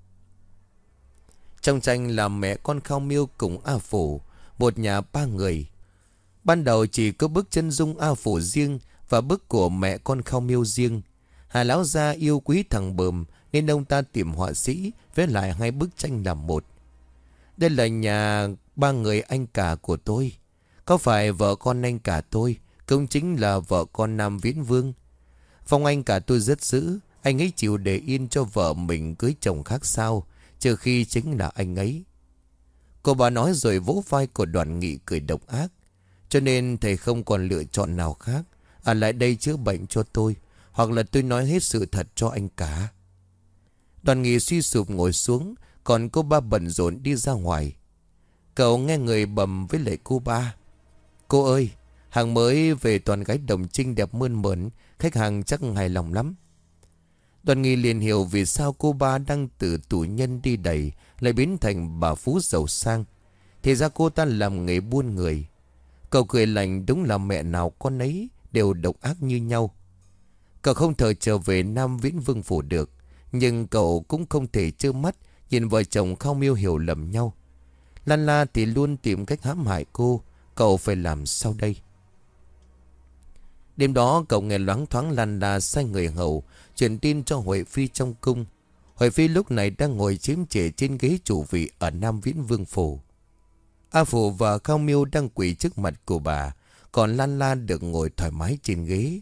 Trong tranh là mẹ con Khao Miêu cùng A Phổ, một nhà ba người. Ban đầu chỉ có bức chân dung A Phổ riêng và bức của mẹ con Khao Miêu riêng. Hà lão gia yêu quý thằng Bờm nên ông ta tìm họa sĩ vẽ lại hai bức tranh làm một. Đây là nhà ba người anh cả của tôi. Có phải vợ con anh cả tôi cũng chính là vợ con Nam Viễn Vương. Phong anh cả tôi rất dữ. Anh ấy chịu để yên cho vợ mình cưới chồng khác sao, trừ khi chính là anh ấy. Cô bà nói rồi vỗ vai của Đoàn Nghị cười độc ác. Cho nên thầy không còn lựa chọn nào khác. À lại đây chữa bệnh cho tôi, hoặc là tôi nói hết sự thật cho anh cả. Đoàn Nghị suy sụp ngồi xuống, còn cô ba bận rộn đi ra ngoài. Cậu nghe người bầm với lại cô ba: Cô ơi, hàng mới về toàn gái đồng trinh đẹp mơn mởn, khách hàng chắc hài lòng lắm. Đoàn Nghị liền hiểu vì sao cô ba đang từ tù nhân đi đầy lại biến thành bà phú giàu sang. Thì ra cô ta làm nghề buôn người. Cậu cười lạnh, đúng là mẹ nào con ấy đều độc ác như nhau. Cậu không thể trở về Nam Viễn Vương phủ được, nhưng cậu cũng không thể trơ mắt nhìn vợ chồng Khao Miêu hiểu lầm nhau. Lan La thì luôn tìm cách hãm hại cô. Cậu phải làm sao đây? Đêm đó cậu nghe loáng thoáng Lan La sai người hầu truyền tin cho Huệ Phi trong cung. Huệ Phi lúc này đang ngồi chiếm trệ trên ghế chủ vị ở Nam Viễn Vương phủ. A Phù và Khao Miêu đang quỳ trước mặt của bà, còn Lan La được ngồi thoải mái trên ghế.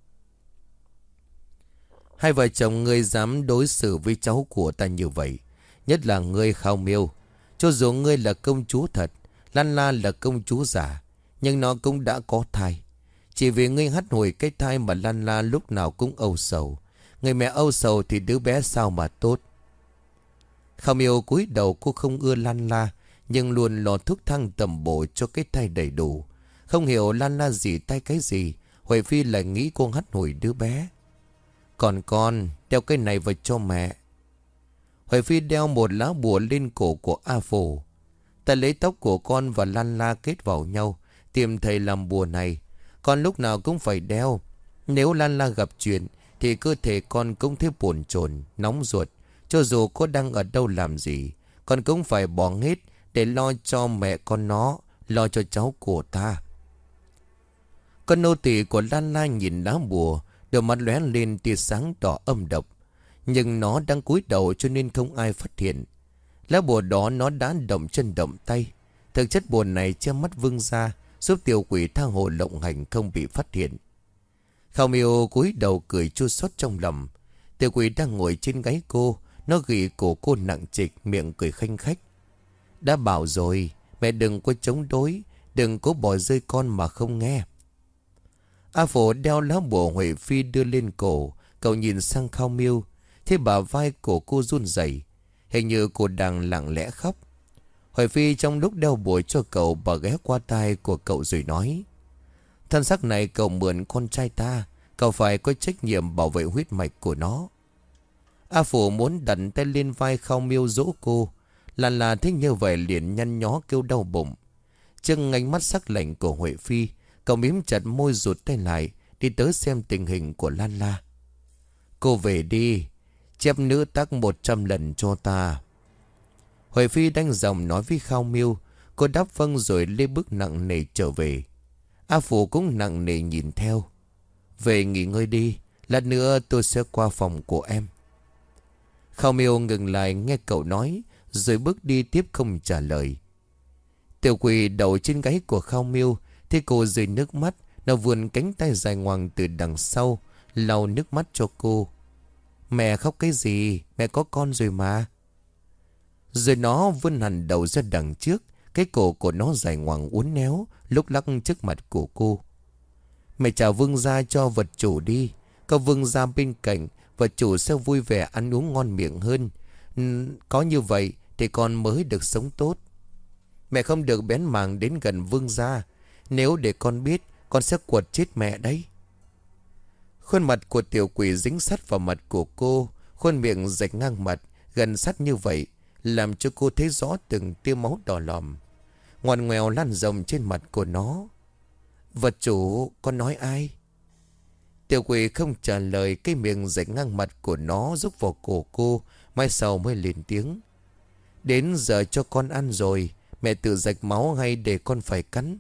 Hai vợ chồng ngươi dám đối xử với cháu của ta như vậy, nhất là ngươi Khao Miêu. Cho dù ngươi là công chúa thật, Lan La là công chúa giả, nhưng nó cũng đã có thai. Chỉ vì ngươi hắt hủi cái thai mà Lan La lúc nào cũng âu sầu. Người mẹ âu sầu thì đứa bé sao mà tốt. Khao Miêu cúi đầu, cô không ưa Lan La, nhưng luôn lo thuốc thang tầm bổ cho cái thai đầy đủ. Không hiểu Lan La gì tay cái gì, Huệ Phi lại nghĩ cô hắt hủi đứa bé. Còn con, đeo cái này vào cho mẹ. Huệ Phi đeo một lá bùa lên cổ của A Phổ. Ta lấy tóc của con và Lan La kết vào nhau, tìm thầy làm bùa này. Con lúc nào cũng phải đeo. Nếu Lan La gặp chuyện thì cơ thể con cũng thấy bồn chồn, nóng ruột. Cho dù có đang ở đâu làm gì, con cũng phải bỏ hết để lo cho mẹ con nó, lo cho cháu của ta. Con nô tỳ của Lan La nhìn lá bùa, đôi mắt lóe lên tia sáng đỏ âm độc. Nhưng nó đang cúi đầu cho nên không ai phát hiện. Lá bùa đó nó đã động chân động tay. Thực chất bùa này che mắt Vương gia, giúp tiểu quỷ tha hồ lộng hành không bị phát hiện. Khao Miêu cúi đầu cười chua xót trong lòng. Tiểu quỷ đang ngồi trên gáy cô, nó gỉ cổ cô nặng trịch, miệng cười khanh khách. Đã bảo rồi, mẹ đừng có chống đối, đừng có bỏ rơi con mà không nghe. A Phổ đeo lá bùa Huệ Phi đưa lên cổ. Cậu nhìn sang Khao Miêu, thấy bả vai của cô run rẩy, hình như cô đang lặng lẽ khóc. Huệ Phi trong lúc đeo bùa cho cậu, bà ghé qua tai của cậu rồi nói: Thân xác này cậu mượn con trai ta, cậu phải có trách nhiệm bảo vệ huyết mạch của nó. A Phổ muốn đặt tay lên vai Khao Miêu dỗ cô. Lan La thích như vậy liền nhăn nhó kêu đau bụng. Trước ánh mắt sắc lạnh của Huệ Phi, cậu mím chặt môi rụt tay lại, đi tới xem tình hình của Lan La. Cô về đi, chép nữ tác 100 lần cho ta. Huệ Phi đanh giọng nói với Khao Miêu. Cô đáp vâng rồi lê bước nặng nề trở về. A Phủ cũng nặng nề nhìn theo. Về nghỉ ngơi đi, lát nữa tôi sẽ qua phòng của em. Khao Miêu ngừng lại nghe cậu nói, rồi bước đi tiếp không trả lời. Tiểu Quỳ đầu trên gáy của Khao Miêu, thấy cô rơi nước mắt, nó vươn cánh tay dài ngoằng từ đằng sau, lau nước mắt cho cô. Mẹ khóc cái gì, mẹ có con rồi mà. Rồi nó vươn hẳn đầu ra đằng trước, cái cổ của nó dài ngoằng uốn néo, lúc lắc trước mặt của cô. Mẹ chào Vương gia cho vật chủ đi. Có Vương gia bên cạnh, vật chủ sẽ vui vẻ ăn uống ngon miệng hơn. Có như vậy thì con mới được sống tốt. Mẹ không được bén mảng đến gần Vương gia. Nếu để con biết, con sẽ quật chết mẹ đấy. Khuôn mặt của Tiểu Quỷ dính sát vào mặt của cô, khuôn miệng rạch ngang mặt, gần sát như vậy, làm cho cô thấy rõ từng tia máu đỏ lòm, ngoằn ngoèo lan rộng trên mặt của nó. Vật chủ, con nói ai? Tiểu Quỷ không trả lời, cái miệng rạch ngang mặt của nó rúc vào cổ cô, mai sau mới lên tiếng. Đến giờ cho con ăn rồi, mẹ tự rạch máu hay để con phải cắn?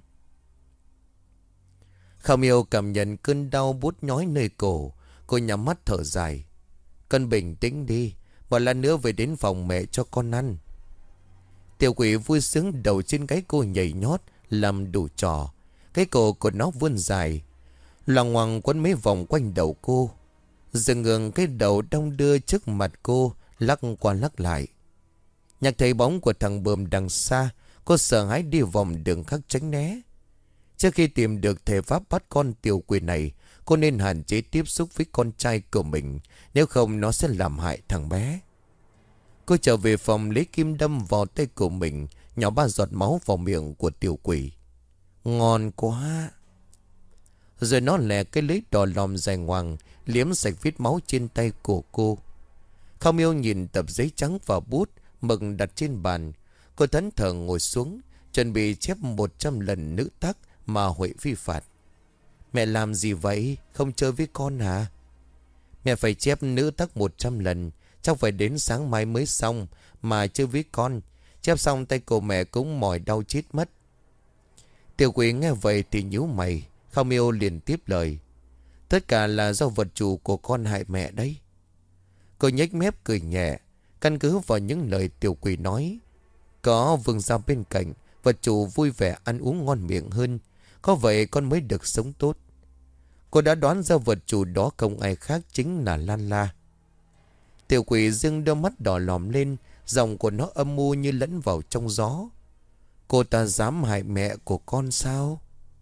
Khao Miêu cảm nhận cơn đau buốt nhói nơi cổ, cô nhắm mắt thở dài. Con bình tĩnh đi, một lần nữa về đến phòng mẹ cho con ăn. Tiểu Quỷ vui sướng đầu trên gáy cô nhảy nhót, làm đủ trò. Cái cổ của nó vươn dài, loằng ngoằng quấn mấy vòng quanh đầu cô. Dừng ngừng cái đầu đong đưa trước mặt cô, lắc qua lắc lại. Nhạc thấy bóng của thằng Bờm đằng xa, cô sợ hãi đi vòng đường khác tránh né. Trước khi tìm được thể pháp bắt con Tiểu Quỷ này, cô nên hạn chế tiếp xúc với con trai của mình, nếu không nó sẽ làm hại thằng bé. Cô trở về phòng lấy kim đâm vào tay của mình, nhỏ 3 giọt máu vào miệng của Tiểu Quỷ. Ngon quá. Rồi nó lẹ cái lưỡi đỏ lòm dài ngoằng, liếm sạch vết máu trên tay của cô. Khao Miêu nhìn tập giấy trắng và bút mực đặt trên bàn. Cô thẫn thờ ngồi xuống, chuẩn bị chép 100 lần nữ tắc mà Huệ vi phạt. Mẹ làm gì vậy? Không chơi với con hả? Mẹ phải chép nữ tắc 100 lần, chắc phải đến sáng mai mới xong mà chơi với con. Chép xong tay của mẹ cũng mỏi đau chết mất. Tiểu Quỷ nghe vậy thì nhíu mày. Khao Miêu liền tiếp lời. Tất cả là do vật chủ của con hại mẹ đấy. Cô nhếch mép cười nhẹ, căn cứ vào những lời Tiểu Quỷ nói. Có Vương gia bên cạnh, vật chủ vui vẻ ăn uống ngon miệng hơn. Có vậy con mới được sống tốt. Cô đã đoán ra vật chủ đó không ai khác chính là Lan La. Tiểu Quỷ dương đôi mắt đỏ lòm lên, giọng của nó âm u như lẫn vào trong gió. Cô ta dám hại mẹ của con sao?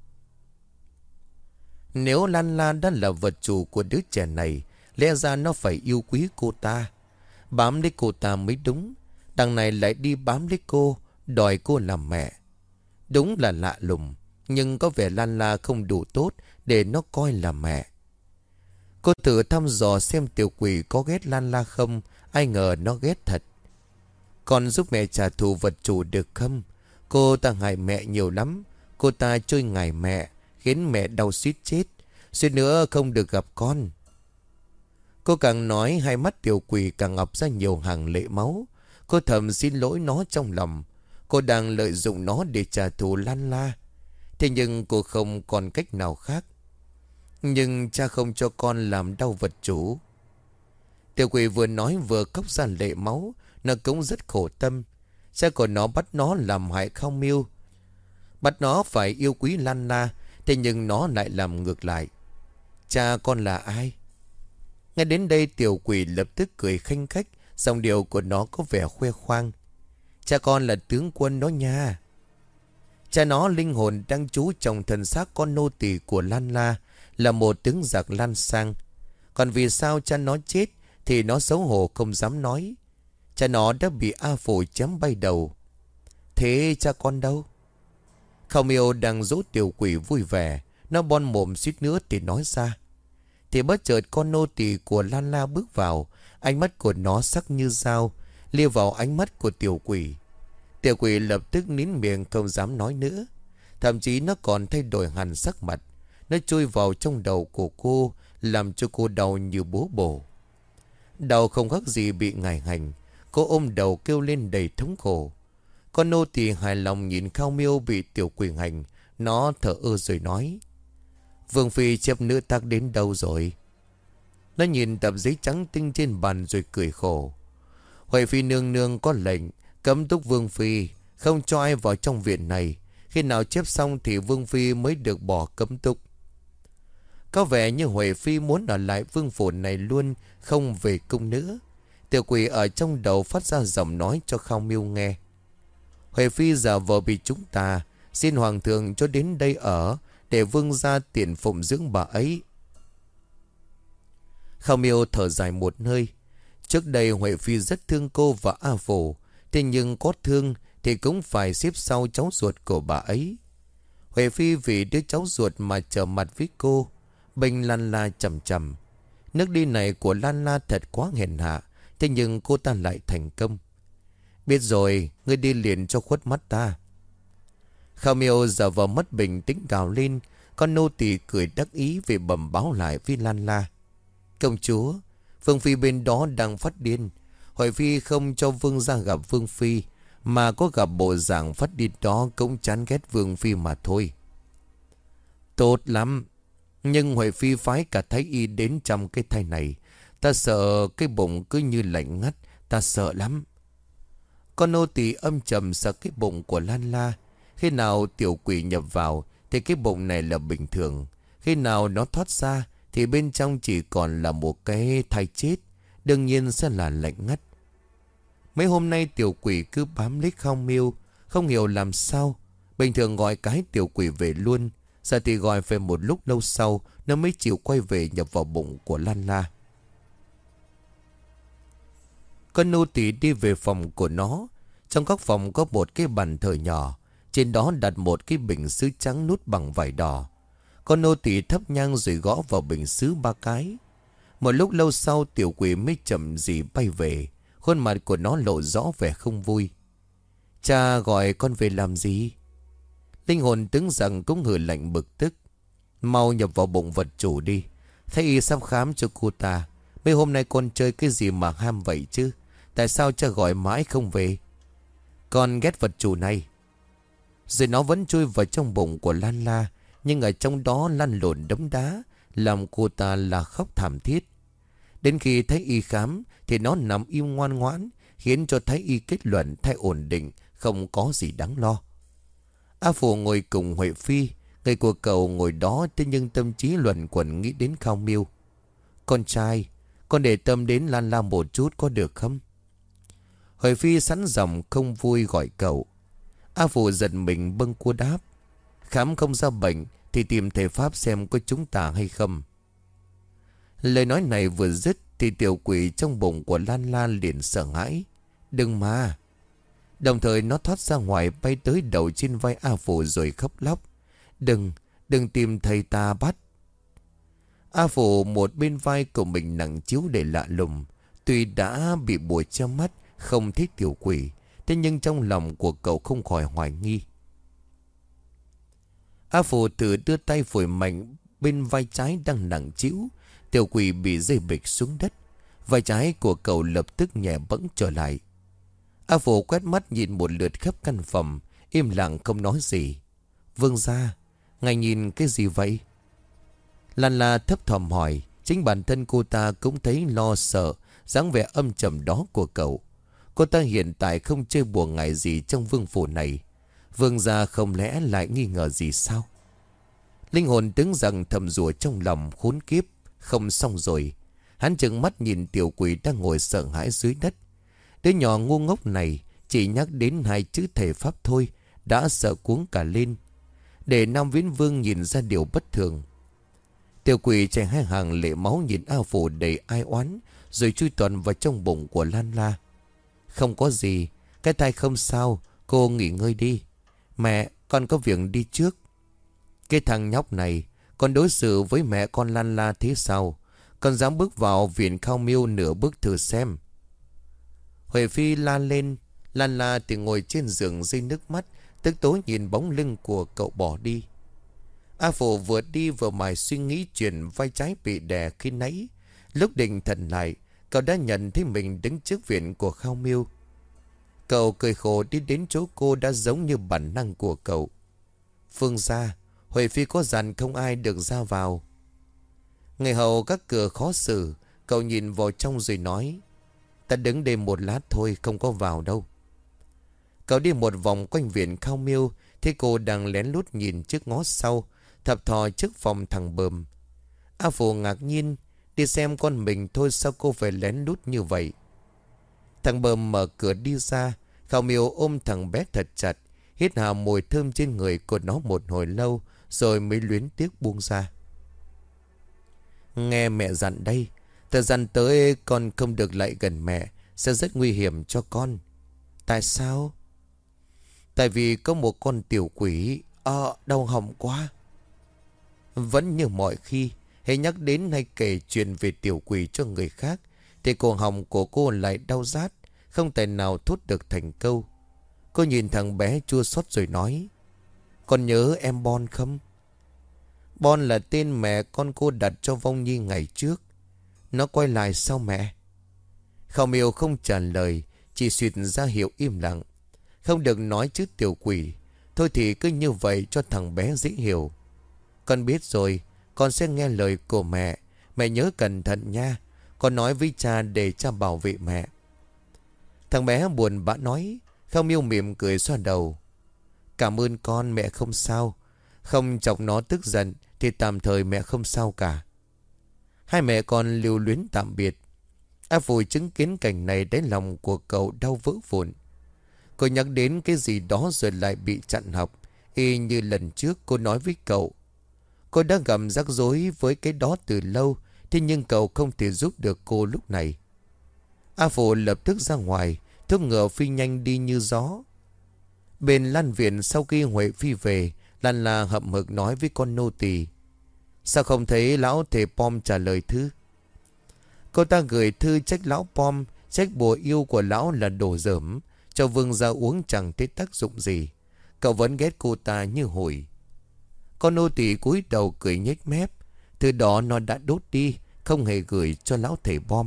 Nếu Lan La đã là vật chủ của đứa trẻ này, lẽ ra nó phải yêu quý cô ta, bám lấy cô ta mới đúng. Đằng này lại đi bám lấy cô, đòi cô làm mẹ. Đúng là lạ lùng, nhưng có vẻ Lan La không đủ tốt để nó coi là mẹ. Cô thử thăm dò xem Tiểu Quỷ có ghét Lan La không, ai ngờ nó ghét thật. Con giúp mẹ trả thù vật chủ được không? Cô ta hại mẹ nhiều lắm. Cô ta chơi ngải mẹ, khiến mẹ đau suýt chết, suýt nữa không được gặp con. Cô càng nói, hai mắt Tiểu Quỷ càng ngập ra nhiều hàng lệ máu. Cô thầm xin lỗi nó trong lòng. Cô đang lợi dụng nó để trả thù Lan La. Thế nhưng cô không còn cách nào khác. Nhưng cha không cho con làm đau vật chủ. Tiểu Quỷ vừa nói vừa khóc ra lệ máu. Nó cũng rất khổ tâm. Cha của nó bắt nó làm hại Khao Miêu, bắt nó phải yêu quý Lan La. Thế nhưng nó lại làm ngược lại. Cha con là ai? Nghe đến đây Tiểu Quỷ lập tức cười khanh khách. Giọng điệu của nó có vẻ khoe khoang. Cha con là tướng quân đó nha. Cha nó linh hồn đang trú trong thân xác con nô tỳ của Lan La, là một tướng giặc Lan Sang. Còn vì sao cha nó chết thì nó xấu hổ không dám nói. Cha nó đã bị A Phổ chém bay đầu. Thế cha con đâu? Khao Miêu đang dỗ Tiểu Quỷ vui vẻ, nó bon mồm suýt nữa thì nói ra. Thì bất chợt con nô tỳ của Lan La bước vào. Ánh mắt của nó sắc như dao, lia vào ánh mắt của Tiểu Quỷ. Tiểu Quỷ lập tức nín miệng không dám nói nữa. Thậm chí nó còn thay đổi hẳn sắc mặt. Nó chui vào trong đầu của cô, làm cho cô đau như búa bổ. Đau không khác gì bị ngải hành. Cô ôm đầu kêu lên đầy thống khổ. Con nô tỳ hài lòng nhìn Khao Miêu bị tiểu quỷ hành. Nó thở ơ rồi nói: Vương phi chấp nữ tác đến đâu rồi? Nó nhìn tập giấy trắng tinh trên bàn rồi cười khổ: Huệ phi nương nương có lệnh cấm túc vương phi, không cho ai vào trong viện này. Khi nào chép xong thì vương phi mới được bỏ cấm túc. Có vẻ như Huệ phi muốn ở lại vương phủ này luôn, không về cung nữa. Tiểu quỷ ở trong đầu phát ra giọng nói cho Khao Miêu nghe: Huệ phi giả vờ bị chúng ta, xin hoàng thượng cho đến đây ở, để vương gia tiện phụng dưỡng bà ấy. Khao Miêu thở dài một hơi. Trước đây Huệ phi rất thương cô và A Phổ, thế nhưng có thương thì cũng phải xếp sau cháu ruột của bà ấy. Huệ phi vì đứa cháu ruột mà trở mặt với cô. Bình Lan La chầm chầm. Nước đi này của Lan La thật quá hèn hạ, thế nhưng cô ta lại thành công. Biết rồi, ngươi đi liền cho khuất mắt ta. Khao Miêu giờ vào mất bình tĩnh gào lên. Con nô tỳ cười đắc ý vì bẩm báo lại với Lan La: Công chúa, vương phi bên đó đang phát điên. Huệ phi không cho vương gia gặp vương phi, mà có gặp bộ dạng phát điên đó cũng chán ghét vương phi mà thôi. Tốt lắm, nhưng Huệ phi phái cả thái y đến trong cái thai này. Ta sợ cái bụng cứ như lạnh ngắt, ta sợ lắm. Con nô tỳ âm trầm sợ cái bụng của Lan La. Khi nào tiểu quỷ nhập vào thì cái bụng này là bình thường. Khi nào nó thoát ra thì bên trong chỉ còn là một cái thai chết, đương nhiên sẽ là lạnh ngắt. Mấy hôm nay tiểu quỷ cứ bám lấy Khao Miêu, không hiểu làm sao. Bình thường gọi cái tiểu quỷ về luôn, giờ thì gọi về một lúc lâu sau nó mới chịu quay về nhập vào bụng của Lan La. Con nô tỳ đi về phòng của nó. Trong các phòng có một cái bàn thờ nhỏ, trên đó đặt một cái bình sứ trắng nút bằng vải đỏ. Con nô tỳ thắp nhang rồi gõ vào bình sứ 3 cái. Một lúc lâu sau tiểu quỷ mới chậm rì bay về. Khuôn mặt của nó lộ rõ vẻ không vui. Cha gọi con về làm gì? Linh hồn tướng rằng cũng hừ lạnh bực tức. Mau nhập vào bụng vật chủ đi. Thái y sắp khám cho cô ta. Mấy hôm nay con chơi cái gì mà ham vậy chứ? Tại sao cha gọi mãi không về? Con ghét vật chủ này. Rồi nó vẫn chui vào trong bụng của Lan La, nhưng ở trong đó lăn lộn đống đá, làm cô ta là khóc thảm thiết. Đến khi thấy y khám thì nó nằm im ngoan ngoãn, khiến cho thái y kết luận thai ổn định, không có gì đáng lo. A Phù ngồi cùng Huệ phi, người của cậu ngồi đó, thế nhưng tâm trí luẩn quẩn nghĩ đến Khao Miêu. Con trai, con để tâm đến Lan La một chút có được không? Huệ phi sẵn giọng không vui gọi cậu. A Phù giật mình bâng cua đáp: Khám không ra bệnh thì tìm thầy pháp xem có chúng ta hay không. Lời nói này vừa dứt thì tiểu quỷ trong bụng của Lan La liền sợ hãi. Đừng mà. Đồng thời nó thoát ra ngoài, bay tới đầu trên vai A Phù rồi khóc lóc: Đừng tìm thầy ta bắt. A Phù một bên vai của mình nặng chiếu để lạ lùng. Tuy đã bị bùa che mắt, không thích tiểu quỷ, thế nhưng trong lòng của cậu không khỏi hoài nghi. A Phù thử đưa tay phổi mạnh bên vai trái đang nặng trĩu. Tiểu quỷ bị rơi bịch xuống đất. Vai trái của cậu lập tức nhẹ bẫng trở lại. A Phù quét mắt nhìn một lượt khắp căn phòng, im lặng không nói gì. Vương gia, ngài nhìn cái gì vậy? Lan La thấp thỏm hỏi. Chính bản thân cô ta cũng thấy lo sợ dáng vẻ âm trầm đó của cậu. Cô ta hiện tại không chơi bùa ngải gì trong vương phủ này. Vương gia không lẽ lại nghi ngờ gì sao? Linh hồn đứng rằng thầm rủa trong lòng, khốn kiếp, không xong rồi. Hắn trừng mắt nhìn tiểu quỷ đang ngồi sợ hãi dưới đất. Đứa nhỏ ngu ngốc này chỉ nhắc đến 2 chữ thể pháp thôi đã sợ cuống cả lên. Để Nam Viễn Vương nhìn ra điều bất thường. Tiểu quỷ chạy 2 hàng lệ máu nhìn A Phù đầy ai oán, rồi chui toàn vào trong bụng của Lan La. Không có gì, cái thai không sao, cô nghỉ ngơi đi. Mẹ, con có việc đi trước. Cái thằng nhóc này, con đối xử với mẹ con Lan La thế sao? Con dám bước vào viện Khao Miêu nửa bước thử xem. Huệ phi la lên. Lan La thì ngồi trên giường rơi nước mắt, tức tối nhìn bóng lưng của cậu bỏ đi. A Phù vừa đi vừa mải suy nghĩ chuyện vai trái bị đè khi nãy. Lúc định thần lại, cậu đã nhận thấy mình đứng trước viện của Khao Miêu. Cậu cười khổ đi đến chỗ cô đã giống như bản năng của cậu. Phương gia, Huệ Phi có dặn không ai được ra vào. Người hầu các cửa khó xử. Cậu nhìn vào trong rồi nói: ta đứng đây một lát thôi, không có vào đâu. Cậu đi một vòng quanh viện Khao Miêu, thấy cô đang lén lút nhìn trước ngó sau, thập thò trước phòng thằng Bờm. A Phù ngạc nhiên, đi xem con mình thôi sao cô phải lén lút như vậy. Thằng Bờm mở cửa đi ra. Khao Miêu ôm thằng bé thật chặt, hít hà mùi thơm trên người của nó một hồi lâu, rồi mới luyến tiếc buông ra. Nghe mẹ dặn đây, thời gian tới con không được lại gần mẹ, sẽ rất nguy hiểm cho con. Tại sao? Tại vì có một con tiểu quỷ. Đau họng quá. Vẫn như mọi khi, hãy nhắc đến hay kể chuyện về tiểu quỷ cho người khác, thì cổ họng của cô lại đau rát, không thể nào thốt được thành câu. Cô nhìn thằng bé chua xót rồi nói: con nhớ em Bon không? Bon là tên mẹ con cô đặt cho Vong Nhi ngày trước. Nó quay lại sao mẹ? Khao Miêu không trả lời, chỉ suýt ra hiệu im lặng. Không được nói chứ tiểu quỷ. Thôi thì cứ như vậy cho thằng bé dễ hiểu. Con biết rồi, con sẽ nghe lời của mẹ. Mẹ nhớ cẩn thận nha. Con nói với cha để cha bảo vệ mẹ. Thằng bé buồn bã nói. Khao Miêu mỉm cười xoa đầu. Cảm ơn con, mẹ không sao. Không chọc nó tức giận thì tạm thời mẹ không sao cả. Hai mẹ con lưu luyến tạm biệt. A Phù chứng kiến cảnh này, đáy lòng của cậu đau vỡ vụn. Cô nhắc đến cái gì đó rồi lại bị chặn học, y như lần trước cô nói với cậu. Cô đã gặp rắc rối với cái đó từ lâu, thế nhưng cậu không thể giúp được cô lúc này. A Phù lập tức ra ngoài, thúc ngựa phi nhanh đi như gió. Bên lan viện sau khi Huệ Phi về, Lan La hậm hực nói với con nô tỳ: sao không thấy lão thầy Pom trả lời thư? Cô ta gửi thư trách lão Pom, trách bùa yêu của lão là đồ dởm, cho vương gia uống chẳng thấy tác dụng gì. Cậu vẫn ghét cô ta như hồi. Con nô tỳ cúi đầu cười nhếch mép. Thư đó nó đã đốt đi, không hề gửi cho lão thầy Pom.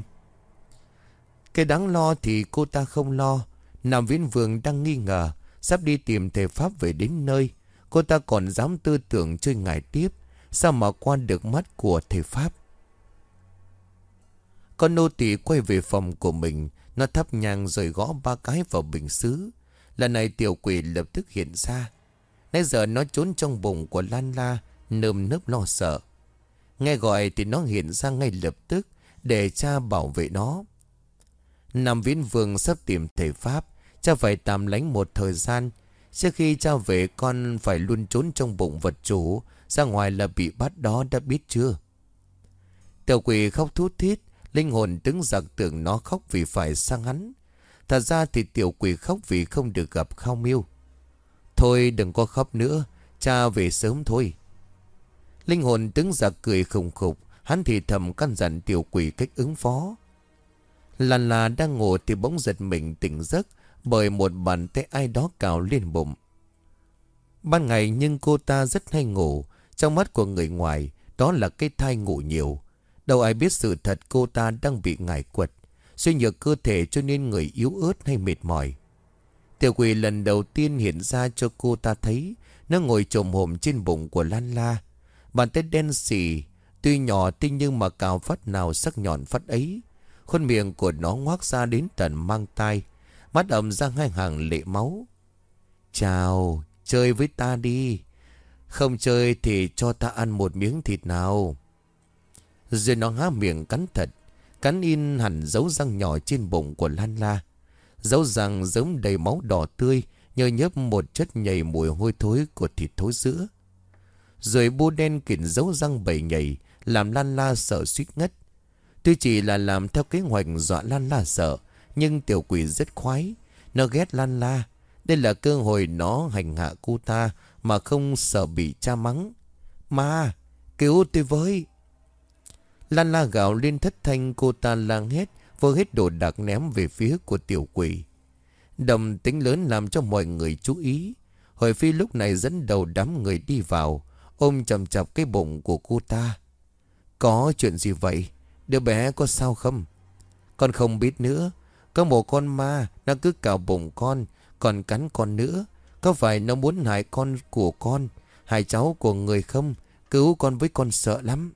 Cái đáng lo thì cô ta không lo. Nam Viễn Vương đang nghi ngờ, sắp đi tìm thầy Pháp về đến nơi, cô ta còn dám tư tưởng chơi ngải tiếp. Sao mà qua được mắt của thầy Pháp? Con nô tỳ quay về phòng của mình. Nó thắp nhang rồi gõ 3 cái vào bình sứ. Lần này tiểu quỷ lập tức hiện ra. Nãy giờ nó trốn trong bụng của Lan La, nơm nớp lo sợ. Nghe gọi thì nó hiện ra ngay lập tức, để cha bảo vệ nó. Nam Viễn Vương sắp tìm thầy Pháp. Cha phải tạm lánh một thời gian. Trước khi cha về, con phải luôn trốn trong bụng vật chủ. Ra ngoài là bị bắt đó, đã biết chưa? Tiểu quỷ khóc thút thít. Linh hồn đứng giặc tưởng nó khóc vì phải sang hắn. Thật ra thì tiểu quỷ khóc vì không được gặp Khao Miêu. Thôi đừng có khóc nữa, cha về sớm thôi. Linh hồn đứng giặc cười khùng khục. Hắn thì thầm căn dặn tiểu quỷ cách ứng phó. Lan La đang ngủ thì bỗng giật mình tỉnh giấc bởi một bàn tay ai đó cào lên bụng. Ban ngày nhưng cô ta rất hay ngủ. Trong mắt của người ngoài, đó là cái thai ngủ nhiều. Đâu ai biết sự thật cô ta đang bị ngải quật, suy nhược cơ thể cho nên người yếu ớt hay mệt mỏi. Tiểu quỷ lần đầu tiên hiện ra cho cô ta thấy. Nó ngồi chồm hổm trên bụng của Lan La. Bàn tay đen xì, tuy nhỏ tinh nhưng mà cào phát nào sắc nhọn phát ấy. Khuôn miệng của nó ngoác ra đến tận mang tai, mắt ẩm ra hai hàng lệ máu. Chào, chơi với ta đi. Không chơi thì cho ta ăn một miếng thịt nào. Rồi nó há miệng cắn thật, cắn in hẳn dấu răng nhỏ trên bụng của Lan La. Dấu răng giống đầy máu đỏ tươi, nhờ nhớp một chất nhầy mùi hôi thối của thịt thối sữa. Rồi bô đen kịt dấu răng bầy nhầy, làm Lan La sợ suýt ngất. Tuy chỉ là làm theo kế hoạch dọa Lan La sợ, nhưng tiểu quỷ rất khoái. Nó ghét Lan La. Đây là cơ hội nó hành hạ cô ta mà không sợ bị cha mắng. Ma, cứu tôi với. Lan La gào lên thất thanh. Cô ta lang hét, vơ hết đồ đạc ném về phía của tiểu quỷ. Động tĩnh lớn làm cho mọi người chú ý. Huệ Phi lúc này dẫn đầu đám người đi vào, ôm chầm chập cái bụng của cô ta. Có chuyện gì vậy? Đứa bé có sao không? Con không biết nữa. Có một con ma, nó cứ cào bụng con, còn cắn con nữa. Có phải nó muốn hại con của con, hại cháu của người không? Cứu con với, con sợ lắm.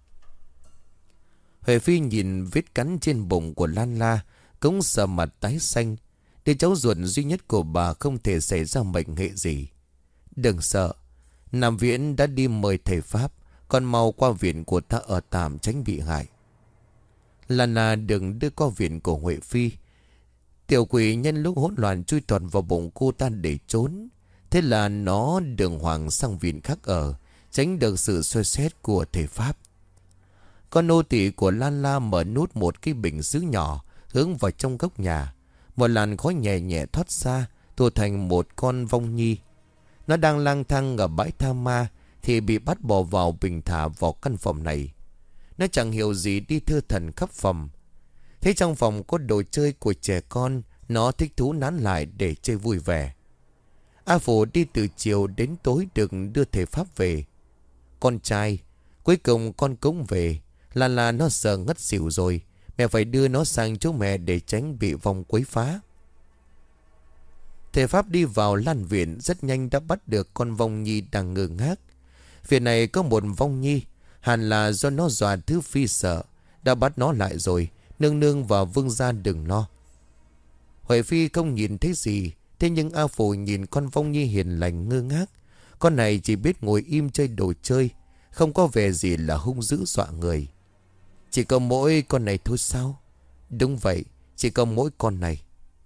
Huệ Phi nhìn vết cắn trên bụng của Lan La, cũng sợ mặt tái xanh. Đứa cháu ruột duy nhất của bà không thể xảy ra mệnh hệ gì. Đừng sợ, Nam Viễn đã đi mời thầy Pháp, con mau qua viện của ta ở tạm tránh bị hại. Lan La đừng đưa qua viện của Huệ Phi. Tiểu quỷ nhân lúc hỗn loạn chui toàn vào bụng cô ta để trốn. Thế là nó đường hoàng sang viện khác ở, tránh được sự soi xét của thầy Pháp. Con nô tỳ của Lan La mở nút một cái bình sứ nhỏ, hướng vào trong góc nhà. Một làn khói nhẹ nhẹ thoát ra, thu thành một con vong nhi. Nó đang lang thang ở bãi tha ma thì bị bắt bỏ vào bình thả vào căn phòng này. Nó chẳng hiểu gì đi thưa thần khắp phòng. Thấy trong phòng có đồ chơi của trẻ con, nó thích thú nán lại để chơi vui vẻ. A Phổ đi từ chiều đến tối đừng đưa thầy Pháp về. Con trai, cuối cùng con cũng về. Là nó sợ ngất xỉu rồi. Mẹ phải đưa nó sang chỗ mẹ để tránh bị vong quấy phá. Thầy Pháp đi vào lan viện rất nhanh đã bắt được con vong nhi đang ngơ ngác. Viện này có một vong nhi, hẳn là do nó dọa Thứ Phi sợ, đã bắt nó lại rồi. Nương nương và vương gia đừng lo. Huệ Phi không nhìn thấy gì, thế nhưng A Phổ nhìn con vong nhi hiền lành ngơ ngác. Con này chỉ biết ngồi im chơi đồ chơi, không có vẻ gì là hung dữ dọa người. Chỉ có mỗi con này thôi sao? Đúng vậy, chỉ có mỗi con này.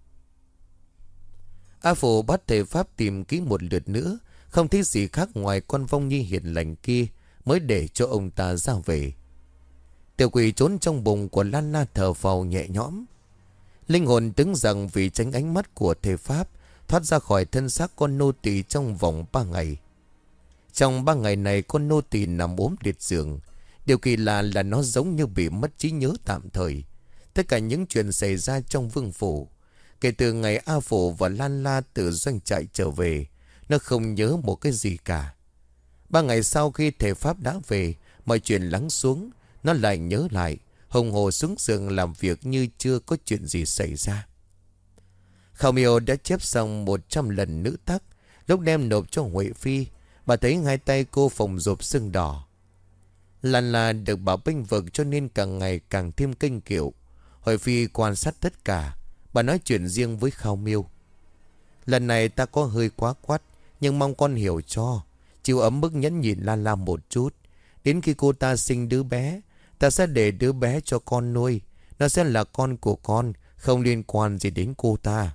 A Phổ bắt thầy Pháp tìm kỹ một lượt nữa, không thấy gì khác ngoài con vong nhi hiền lành kia, mới để cho ông ta ra về. Tiểu quỷ trốn trong bụng của Lan La thở phào nhẹ nhõm. Linh hồn đứng rằng vì tránh ánh mắt của thầy Pháp, thoát ra khỏi thân xác con nô tỳ trong vòng 3 ngày. Trong 3 ngày này con nô tỳ nằm ốm liệt giường. Điều kỳ lạ là nó giống như bị mất trí nhớ tạm thời. Tất cả những chuyện xảy ra trong vương phủ, kể từ ngày A Phổ và Lan La từ doanh trại trở về, nó không nhớ một cái gì cả. 3 ngày sau khi thầy Pháp đã về, mọi chuyện lắng xuống, nó lại nhớ lại, hùng hồ xuống giường làm việc như chưa có chuyện gì xảy ra. Khảo Miêu đã chép xong 100 lần nữ tắc. Lúc đem nộp cho Huệ Phi, bà thấy hai tay cô phồng rộp sưng đỏ. Lan La được bảo bênh vực cho nên càng ngày càng thêm kênh kiệu. Huệ Phi quan sát tất cả. Bà nói chuyện riêng với Khảo Miêu. Lần này ta có hơi quá quắt, nhưng mong con hiểu cho. Chịu ấm mức nhẫn nhịn Lan La một chút. Đến khi cô ta sinh đứa bé, ta sẽ để đứa bé cho con nuôi. Nó sẽ là con của con, không liên quan gì đến cô ta.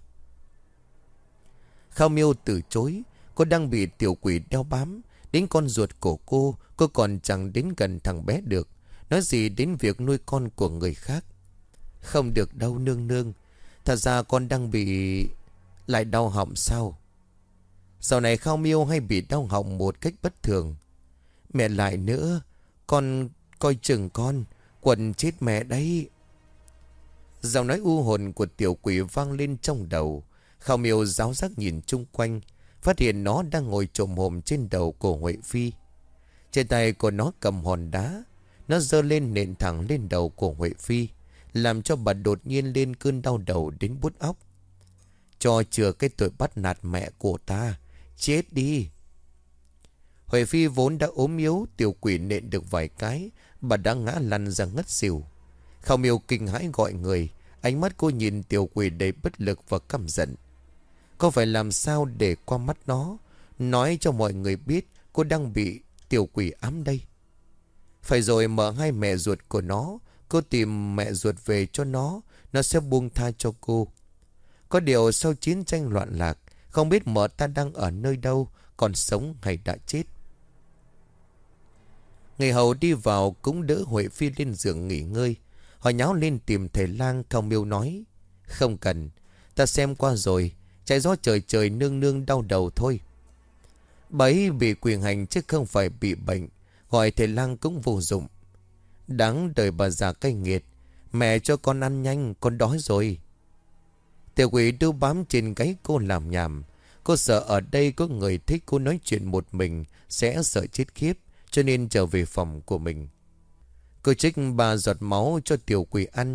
Khảo Miêu từ chối. Cô đang bị tiểu quỷ đeo bám. Đến con ruột của cô còn chẳng đến gần thằng bé được. Nói gì đến việc nuôi con của người khác. Không được đâu nương nương. Thật ra con đang bị... lại đau họng sao? Dạo này Khảo Miêu hay bị đau họng một cách bất thường. Mẹ lại nữa, con coi chừng con, quần chết mẹ đấy. Giọng nói u hồn của tiểu quỷ vang lên trong đầu. Khảo Miêu ráo rác nhìn chung quanh, phát hiện nó đang ngồi chồm hổm trên đầu của Huệ Phi. Trên tay của nó cầm hòn đá. Nó giơ lên nện thẳng lên đầu của Huệ Phi, làm cho bà đột nhiên lên cơn đau đầu đến buốt óc. Cho chừa cái tội bắt nạt mẹ của ta. Chết đi. Huệ Phi vốn đã ốm yếu, tiểu quỷ nện được vài cái, bà đã ngã lăn ra ngất xỉu. Khảo Miêu kinh hãi gọi người. Ánh mắt cô nhìn tiểu quỷ đầy bất lực và căm giận. Cô phải làm sao để qua mắt nó, nói cho mọi người biết cô đang bị tiểu quỷ ám đây. Phải rồi, mở hai mẹ ruột của nó. Cô tìm mẹ ruột về cho nó sẽ buông tha cho cô. Có điều sau chiến tranh loạn lạc, không biết mợ ta đang ở nơi đâu, còn sống hay đã chết. Người hầu đi vào cũng đỡ Huệ Phi lên giường nghỉ ngơi. Họ nháo lên tìm thầy lang. Khảo Miêu nói: không cần, ta xem qua rồi, chạy gió trời trời nương nương đau đầu thôi. Bà ấy bị quyền hành chứ không phải bị bệnh, gọi thầy lang cũng vô dụng. Đáng đời bà già cay nghiệt. Mẹ cho con ăn nhanh, con đói rồi. Tiểu quỷ đu bám trên gáy cô làm nhảm. Cô sợ ở đây có người thích cô nói chuyện một mình sẽ sợ chết khiếp, cho nên trở về phòng của mình. Cô trích 3 giọt máu cho tiểu quỷ ăn.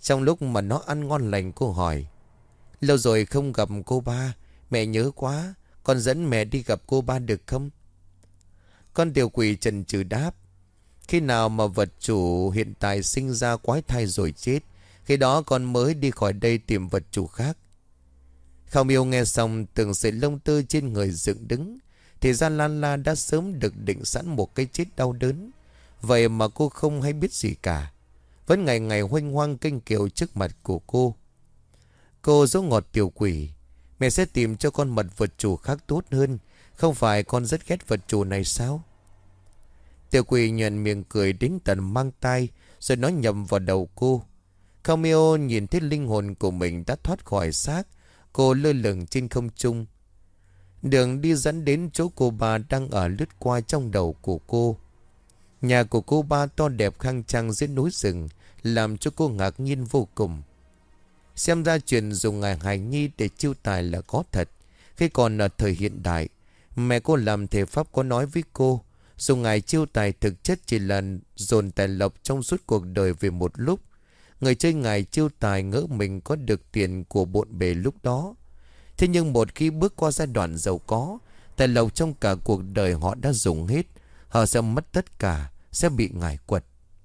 Trong lúc mà nó ăn ngon lành, cô hỏi: lâu rồi không gặp cô ba, mẹ nhớ quá, con dẫn mẹ đi gặp cô ba được không? Con tiểu quỷ chần chừ đáp: khi nào mà vật chủ hiện tại sinh ra quái thai rồi chết, khi đó con mới đi khỏi đây tìm vật chủ khác. Khao Miêu nghe xong, từng sợi lông tơ trên người dựng đứng. Thì ra Lan La đã sớm được định sẵn một cái chết đau đớn. Vậy mà cô không hay biết gì cả, vẫn ngày ngày hoanh hoang kênh kiều trước mặt của cô. Cô dỗ ngọt tiểu quỷ: mẹ sẽ tìm cho con một vật chủ khác tốt hơn, không phải con rất ghét vật chủ này sao? Tiểu quỷ nhuận miệng cười đến tận mang tai, rồi nói nhầm vào đầu cô. Khao Miêu nhìn thấy linh hồn của mình đã thoát khỏi xác. Cô lơ lửng trên không trung. Đường đi dẫn đến chỗ cô ba đang ở lướt qua trong đầu của cô. Nhà của cô ba to đẹp khang trang dưới núi rừng, làm cho cô ngạc nhiên vô cùng. Xem ra chuyện dùng ngài hài nhi để chiêu tài là có thật. Khi còn ở thời hiện đại, mẹ cô làm thể pháp có nói với cô, dùng ngài chiêu tài thực chất chỉ là dồn tài lộc trong suốt cuộc đời về một lúc. Người chơi ngài chiêu tài ngỡ mình có được tiền của bộn bề lúc đó. Thế nhưng một khi bước qua giai đoạn giàu có, tài lộc trong cả cuộc đời họ đã dùng hết, họ sẽ mất tất cả, sẽ bị ngài quật.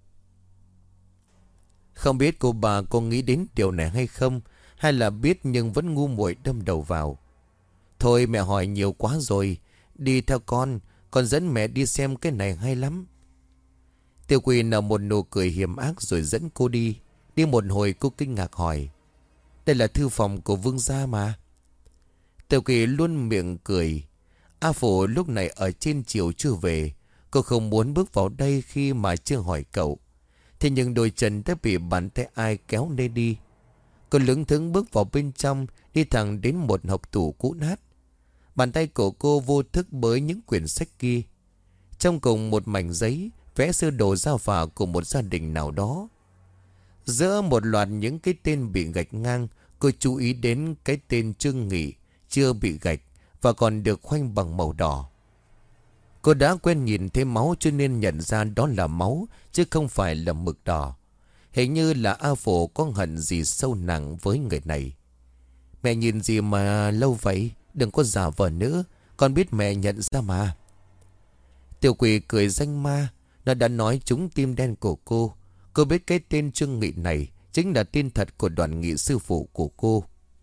Không biết cô bà có nghĩ đến điều này hay không, hay là biết nhưng vẫn ngu muội đâm đầu vào. Thôi mẹ hỏi nhiều quá rồi, đi theo con dẫn mẹ đi xem cái này hay lắm. Tiểu quỷ nở một nụ cười hiểm ác rồi dẫn cô đi. Đi một hồi cô kinh ngạc hỏi: đây là thư phòng của vương gia mà. Tiểu quỷ luôn miệng cười: A Phổ lúc này ở trên chiều chưa về, cô không muốn bước vào đây khi mà chưa hỏi cậu. Thế nhưng đôi chân đã bị bàn tay ai kéo lê đi. Cô lững thững bước vào bên trong, đi thẳng đến một hộc tủ cũ nát. Bàn tay của cô vô thức bới những quyển sách kia. Trong cùng một mảnh giấy vẽ sơ đồ gia phả của một gia đình nào đó. Giữa một loạt những cái tên bị gạch ngang, cô chú ý đến cái tên Trương Nghị chưa bị gạch và còn được khoanh bằng màu đỏ. Cô đã quen nhìn thấy máu cho nên nhận ra đó là máu chứ không phải là mực đỏ. Hình như là A Phổ có hận gì sâu nặng với người này. Mẹ nhìn gì mà lâu vậy? Đừng có giả vờ nữa, con biết mẹ nhận ra mà. Tiểu quỷ cười danh ma. Nó đã nói trúng tim đen của cô. Cô biết cái tên Trương Nghị này chính là tên thật của Đoàn Nghị sư phụ của cô.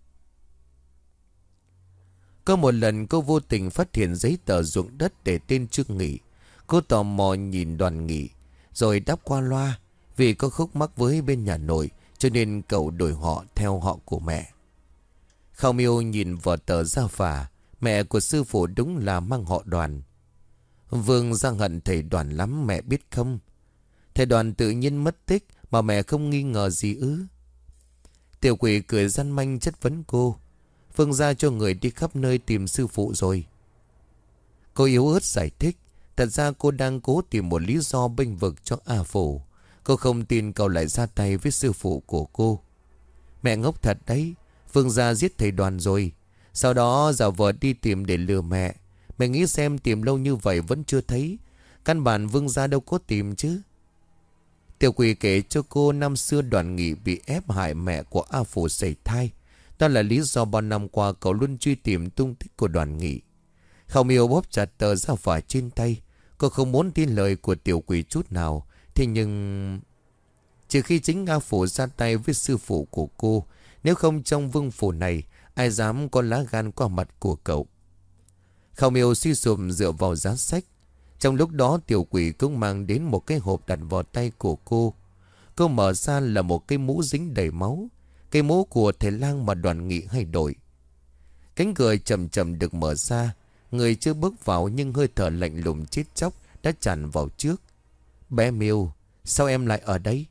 Có một lần cô vô tình phát hiện giấy tờ ruộng đất để tên Trương Nghị. Cô tò mò nhìn Đoàn Nghị rồi đáp qua loa. Vì có khúc mắc với bên nhà nội cho nên cậu đổi họ theo họ của mẹ. Khao Miêu nhìn vào tờ gia phả. Mẹ của sư phụ đúng là mang họ Đoàn. Vương Giang hận thầy Đoàn lắm mẹ biết không? Thầy Đoàn tự nhiên mất tích mà mẹ không nghi ngờ gì ư? Tiểu quỷ cười gian manh chất vấn cô. Vương ra cho người đi khắp nơi tìm sư phụ rồi. Cô yếu ớt giải thích. Thật ra cô đang cố tìm một lý do bênh vực cho A Phổ. Cô không tin cậu lại ra tay với sư phụ của cô. Mẹ ngốc thật đấy. Vương gia giết thầy Đoàn rồi. Sau đó giả vờ đi tìm để lừa mẹ. Mẹ nghĩ xem tìm lâu như vậy vẫn chưa thấy. Căn bản Vương gia đâu có tìm chứ. Tiểu quỷ kể cho cô năm xưa Đoàn Nghị bị ép hại mẹ của A Phổ sẩy thai. Đó là lý do bao năm qua cậu luôn truy tìm tung tích của Đoàn Nghị. Khao Miêu bóp chặt tờ gia phả trên tay. Cô không muốn tin lời của tiểu quỷ chút nào. Thế nhưng trừ khi chính A Phổ ra tay với sư phụ của cô, nếu không trong vương phủ này ai dám có lá gan qua mặt của cậu. Khao Miêu suy sụp dựa vào giá sách. Trong lúc đó tiểu quỷ cũng mang đến một cái hộp đặt vào tay của cô. Cô mở ra là một cái mũ dính đầy máu. Cái mũ của thầy lang mà Đoàn Nghị hay đổi. Cánh cửa chậm chậm được mở ra. Người chưa bước vào nhưng hơi thở lạnh lùng chết chóc đã tràn vào trước. Bé Miêu, sao em lại ở đây?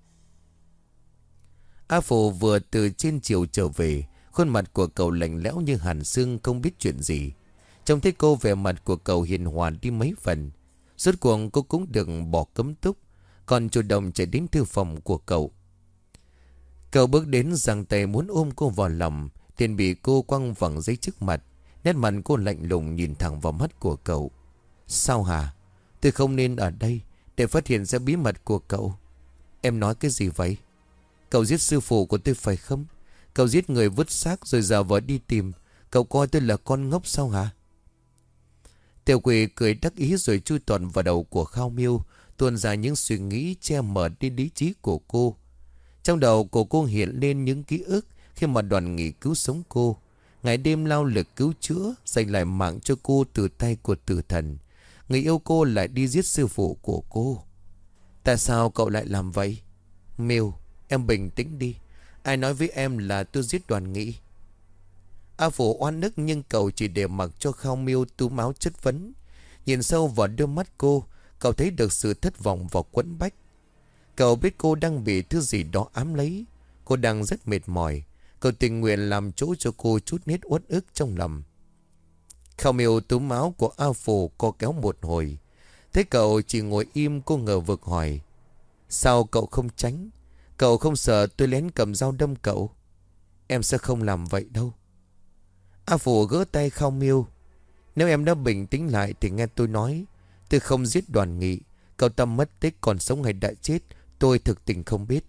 A Phổ vừa từ trên chiều trở về. Khuôn mặt của cậu lạnh lẽo như hàn xương, không biết chuyện gì. Trông thấy cô, vẻ mặt của cậu hiền hòa đi mấy phần. Rốt cuộc cô cũng được bỏ cấm túc, còn chủ động chạy đến thư phòng của cậu. Cậu bước đến giằng tay muốn ôm cô vào lòng, liền bị cô quăng vẳng giấy trước mặt. Nét mặt cô lạnh lùng nhìn thẳng vào mắt của cậu. Sao hả? Tôi không nên ở đây để phát hiện ra bí mật của cậu. Em nói cái gì vậy? Cậu giết sư phụ của tôi phải không? Cậu giết người vứt xác rồi giả vờ đi tìm. Cậu coi tôi là con ngốc sao hả? Tiểu quỷ cười đắc ý rồi chui toàn vào đầu của Khao Miêu, tuôn ra những suy nghĩ che mờ đi lý trí của cô. Trong đầu của cô hiện lên những ký ức khi mà Đoàn Nghị cứu sống cô. Ngày đêm lao lực cứu chữa, giành lại mạng cho cô từ tay của tử thần. Người yêu cô lại đi giết sư phụ của cô. Tại sao cậu lại làm vậy? Miêu, em bình tĩnh đi. Ai nói với em là tôi giết Đoàn Nghị? A Phổ oan ức nhưng cậu chỉ để mặc cho Khao Miêu túm áo chất vấn. Nhìn sâu vào đôi mắt cô, cậu thấy được sự thất vọng và quẫn bách. Cậu biết cô đang bị thứ gì đó ám lấy. Cô đang rất mệt mỏi. Cậu tình nguyện làm chỗ cho cô chút nét uất ức trong lòng. Khao Miêu túm áo của A Phổ co kéo một hồi. Thấy cậu chỉ ngồi im, cô ngờ vực hỏi. Sao cậu không tránh? Cậu không sợ tôi lén cầm dao đâm cậu? Em sẽ không làm vậy đâu. A Phổ gỡ tay Khao Miêu. Nếu em đã bình tĩnh lại thì nghe tôi nói. Tôi không giết Đoàn Nghị. Cậu ta mất tích còn sống hay đã chết, tôi thực tình không biết.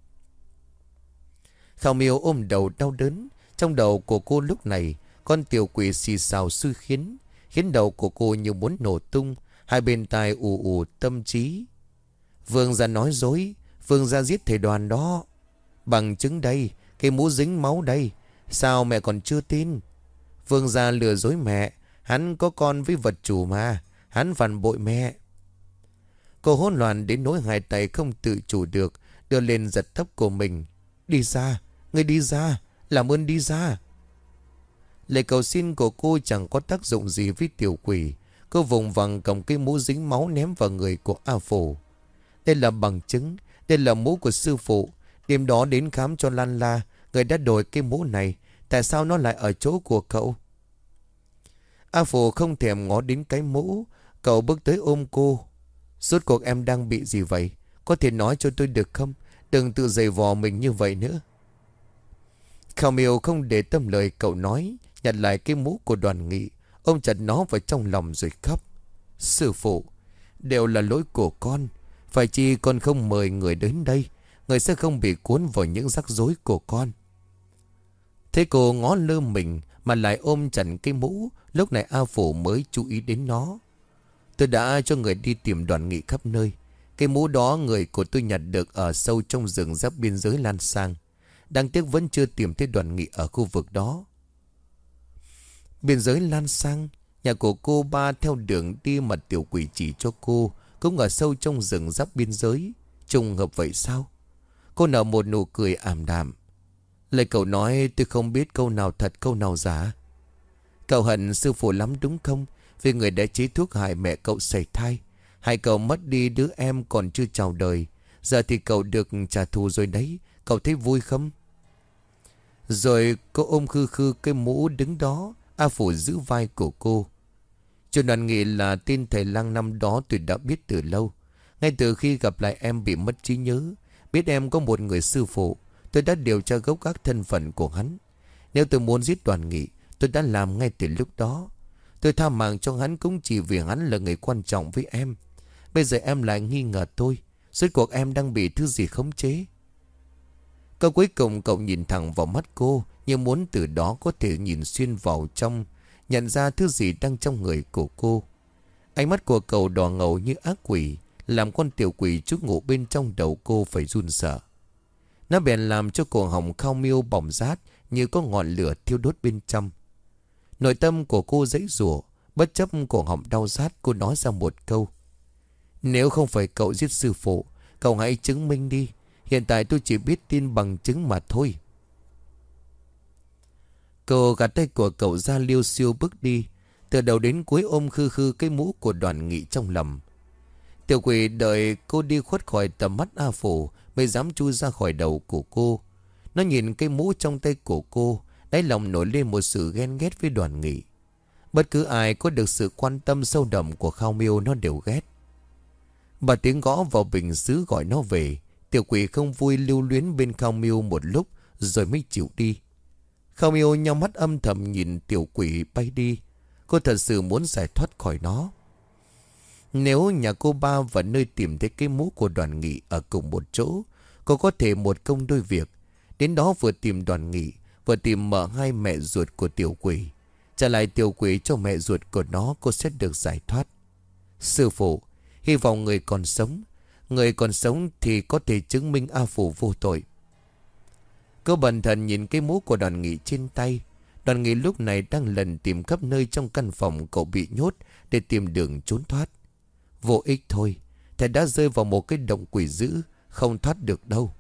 Khao Miêu ôm đầu đau đớn. Trong đầu của cô lúc này, con tiểu quỷ xì xào xui khiến đầu của cô như muốn nổ tung. Hai bên tai ù ù tâm trí. Vương gia nói dối. Vương gia giết thầy Đoàn đó. Bằng chứng đây. Cái mũ dính máu đây. Sao mẹ còn chưa tin? Vương gia lừa dối mẹ. Hắn có con với vật chủ mà. Hắn phản bội mẹ. Cô hỗn loạn đến nỗi hai tay không tự chủ được, đưa lên giật tóc của mình. Đi ra, ngươi đi ra, làm ơn đi ra. Lời cầu xin của cô chẳng có tác dụng gì với tiểu quỷ. Cô vùng vằng cầm cái mũ dính máu ném vào người của A Phổ. Đây là bằng chứng, đây là mũ của sư phụ. Đêm đó đến khám cho Lan La, người đã đổi cái mũ này. Tại sao nó lại ở chỗ của cậu? A Phổ không thèm ngó đến cái mũ. Cậu bước tới ôm cô. Rốt cuộc em đang bị gì vậy? Có thể nói cho tôi được không? Đừng tự giày vò mình như vậy nữa. Khao Miêu không để tâm lời cậu nói, nhặt lại cái mũ của Đoàn Nghị, ôm chặt nó vào trong lòng rồi khóc. Sư phụ, đều là lỗi của con. Phải chi con không mời người đến đây, người sẽ không bị cuốn vào những rắc rối của con. Thế cô ngó lơ mình mà lại ôm chặt cái mũ. Lúc này A Phổ mới chú ý đến nó. Tôi đã cho người đi tìm Đoàn Nghị khắp nơi. Cái mũ đó người của tôi nhặt được ở sâu trong rừng giáp biên giới Lan Sang. Đáng tiếc vẫn chưa tìm thấy Đoàn Nghị ở khu vực đó. Biên giới Lan Sang, nhà của cô ba theo đường đi mà tiểu quỷ chỉ cho cô, cũng ở sâu trong rừng giáp biên giới. Trùng hợp vậy sao? Cô nở một nụ cười ảm đạm. Lời cậu nói tôi không biết câu nào thật câu nào giả. Cậu hận sư phụ lắm đúng không? Vì người đã chế thuốc hại mẹ cậu sảy thai, hại cậu mất đi đứa em còn chưa chào đời. Giờ thì cậu được trả thù rồi đấy. Cậu thấy vui không? Rồi cô ôm khư khư cái mũ đứng đó. A Phủ giữ vai của cô. Chuyện Đoàn Nghị là tin thầy lang năm đó tôi đã biết từ lâu. Ngay từ khi gặp lại em bị mất trí nhớ, biết em có một người sư phụ, tôi đã điều tra gốc gác thân phận của hắn. Nếu tôi muốn giết Đoàn Nghị, tôi đã làm ngay từ lúc đó. Tôi tha mạng cho hắn cũng chỉ vì hắn là người quan trọng với em. Bây giờ em lại nghi ngờ tôi. Rốt cuộc em đang bị thứ gì khống chế? Câu cuối cùng cậu nhìn thẳng vào mắt cô, như muốn từ đó có thể nhìn xuyên vào trong, nhận ra thứ gì đang trong người của cô. Ánh mắt của cậu đỏ ngầu như ác quỷ, làm con tiểu quỷ trú ngụ bên trong đầu cô phải run sợ. Nó bèn làm cho cổ họng Khao Miêu bỏng rát như có ngọn lửa thiêu đốt bên trong. Nội tâm của cô giãy giụa, bất chấp cổ họng đau rát, cô nói ra một câu. Nếu không phải cậu giết sư phụ, cậu hãy chứng minh đi. Hiện tại tôi chỉ biết tin bằng chứng mà thôi. Cô gạt tay của cậu ra liêu xiêu bước đi, từ đầu đến cuối ôm khư khư cái mũ của Đoàn Nghị trong lòng. Tiểu quỷ đợi cô đi khuất khỏi tầm mắt A Phủ mới dám chui ra khỏi đầu của cô. Nó nhìn cái mũ trong tay của cô, đáy lòng nổi lên một sự ghen ghét với Đoàn Nghị. Bất cứ ai có được sự quan tâm sâu đậm của Khao Miêu nó đều ghét. Bà tiếng gõ vào bình sứ gọi nó về. Tiểu quỷ không vui lưu luyến bên Khao Miêu một lúc rồi mới chịu đi. Khao Miêu nhắm mắt âm thầm nhìn tiểu quỷ bay đi. Cô thật sự muốn giải thoát khỏi nó. Nếu nhà cô ba và nơi tìm thấy cái mũ của Đoàn Nghị ở cùng một chỗ, Cô có thể một công đôi việc. Đến đó vừa tìm Đoàn Nghị, vừa tìm mợ hai mẹ ruột của tiểu quỷ. Trả lại tiểu quỷ cho mẹ ruột của nó, cô sẽ được giải thoát. Sư phụ, hy vọng người còn sống. Người còn sống thì có thể chứng minh A Phủ vô tội. Cô bần thần nhìn cái mũ của Đoàn Nghị trên tay. Đoàn Nghị lúc này đang lần tìm khắp nơi trong căn phòng cậu bị nhốt để tìm đường trốn thoát. Vô ích thôi, thầy đã rơi vào một cái động quỷ dữ, không thoát được đâu.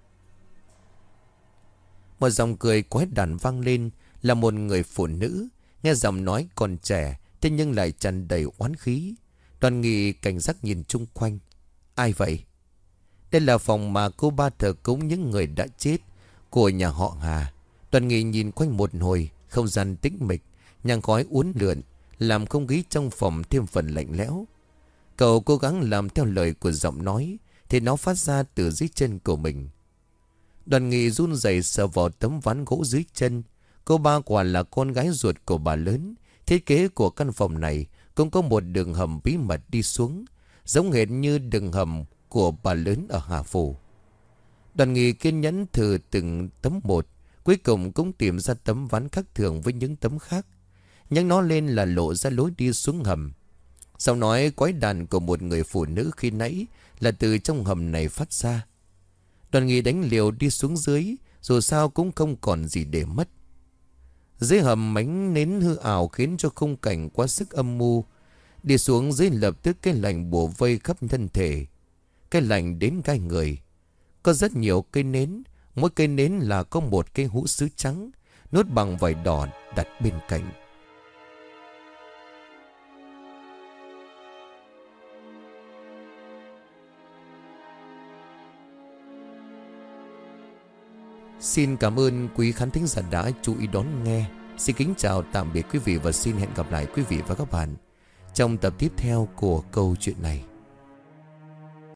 Một giọng cười quái đản vang lên, là một người phụ nữ. Nghe giọng nói còn trẻ, thế nhưng lại tràn đầy oán khí. Đoàn Nghị cảnh giác nhìn chung quanh. Ai vậy? Đây là phòng mà cô ba thờ cúng những người đã chết của nhà họ Hà. Đoàn Nghị nhìn quanh một hồi, không gian tĩnh mịch, nhang khói uốn lượn, làm không khí trong phòng thêm phần lạnh lẽo. Cậu cố gắng làm theo lời của giọng nói, thì nó phát ra từ dưới chân của mình. Đoàn Nghị run rẩy sờ vào tấm ván gỗ dưới chân. Cô ba quả là con gái ruột của bà lớn. Thiết kế của căn phòng này cũng có một đường hầm bí mật đi xuống, giống hệt như đường hầm của bà lớn ở Hà Phủ. Đoàn Nghị kiên nhẫn thử từng tấm một, cuối cùng cũng tìm ra tấm ván khác thường với những tấm khác. Nhấc nó lên là lộ ra lối đi xuống hầm. Giọng nói quái đản của một người phụ nữ khi nãy là từ trong hầm này phát ra. Đoàn Nghị đánh liều đi xuống dưới, dù sao cũng không còn gì để mất. Dưới hầm ánh nến hư ảo khiến cho khung cảnh quá sức âm mưu. Đi xuống dưới lập tức cái lạnh bủa vây khắp thân thể. Cái lạnh đến gai người. Có rất nhiều cây nến, mỗi cây nến là có một cây hũ sứ trắng, nốt bằng vải đỏ đặt bên cạnh. Xin cảm ơn quý khán thính giả đã chú ý đón nghe. Xin kính chào tạm biệt quý vị và xin hẹn gặp lại quý vị và các bạn trong tập tiếp theo của câu chuyện này.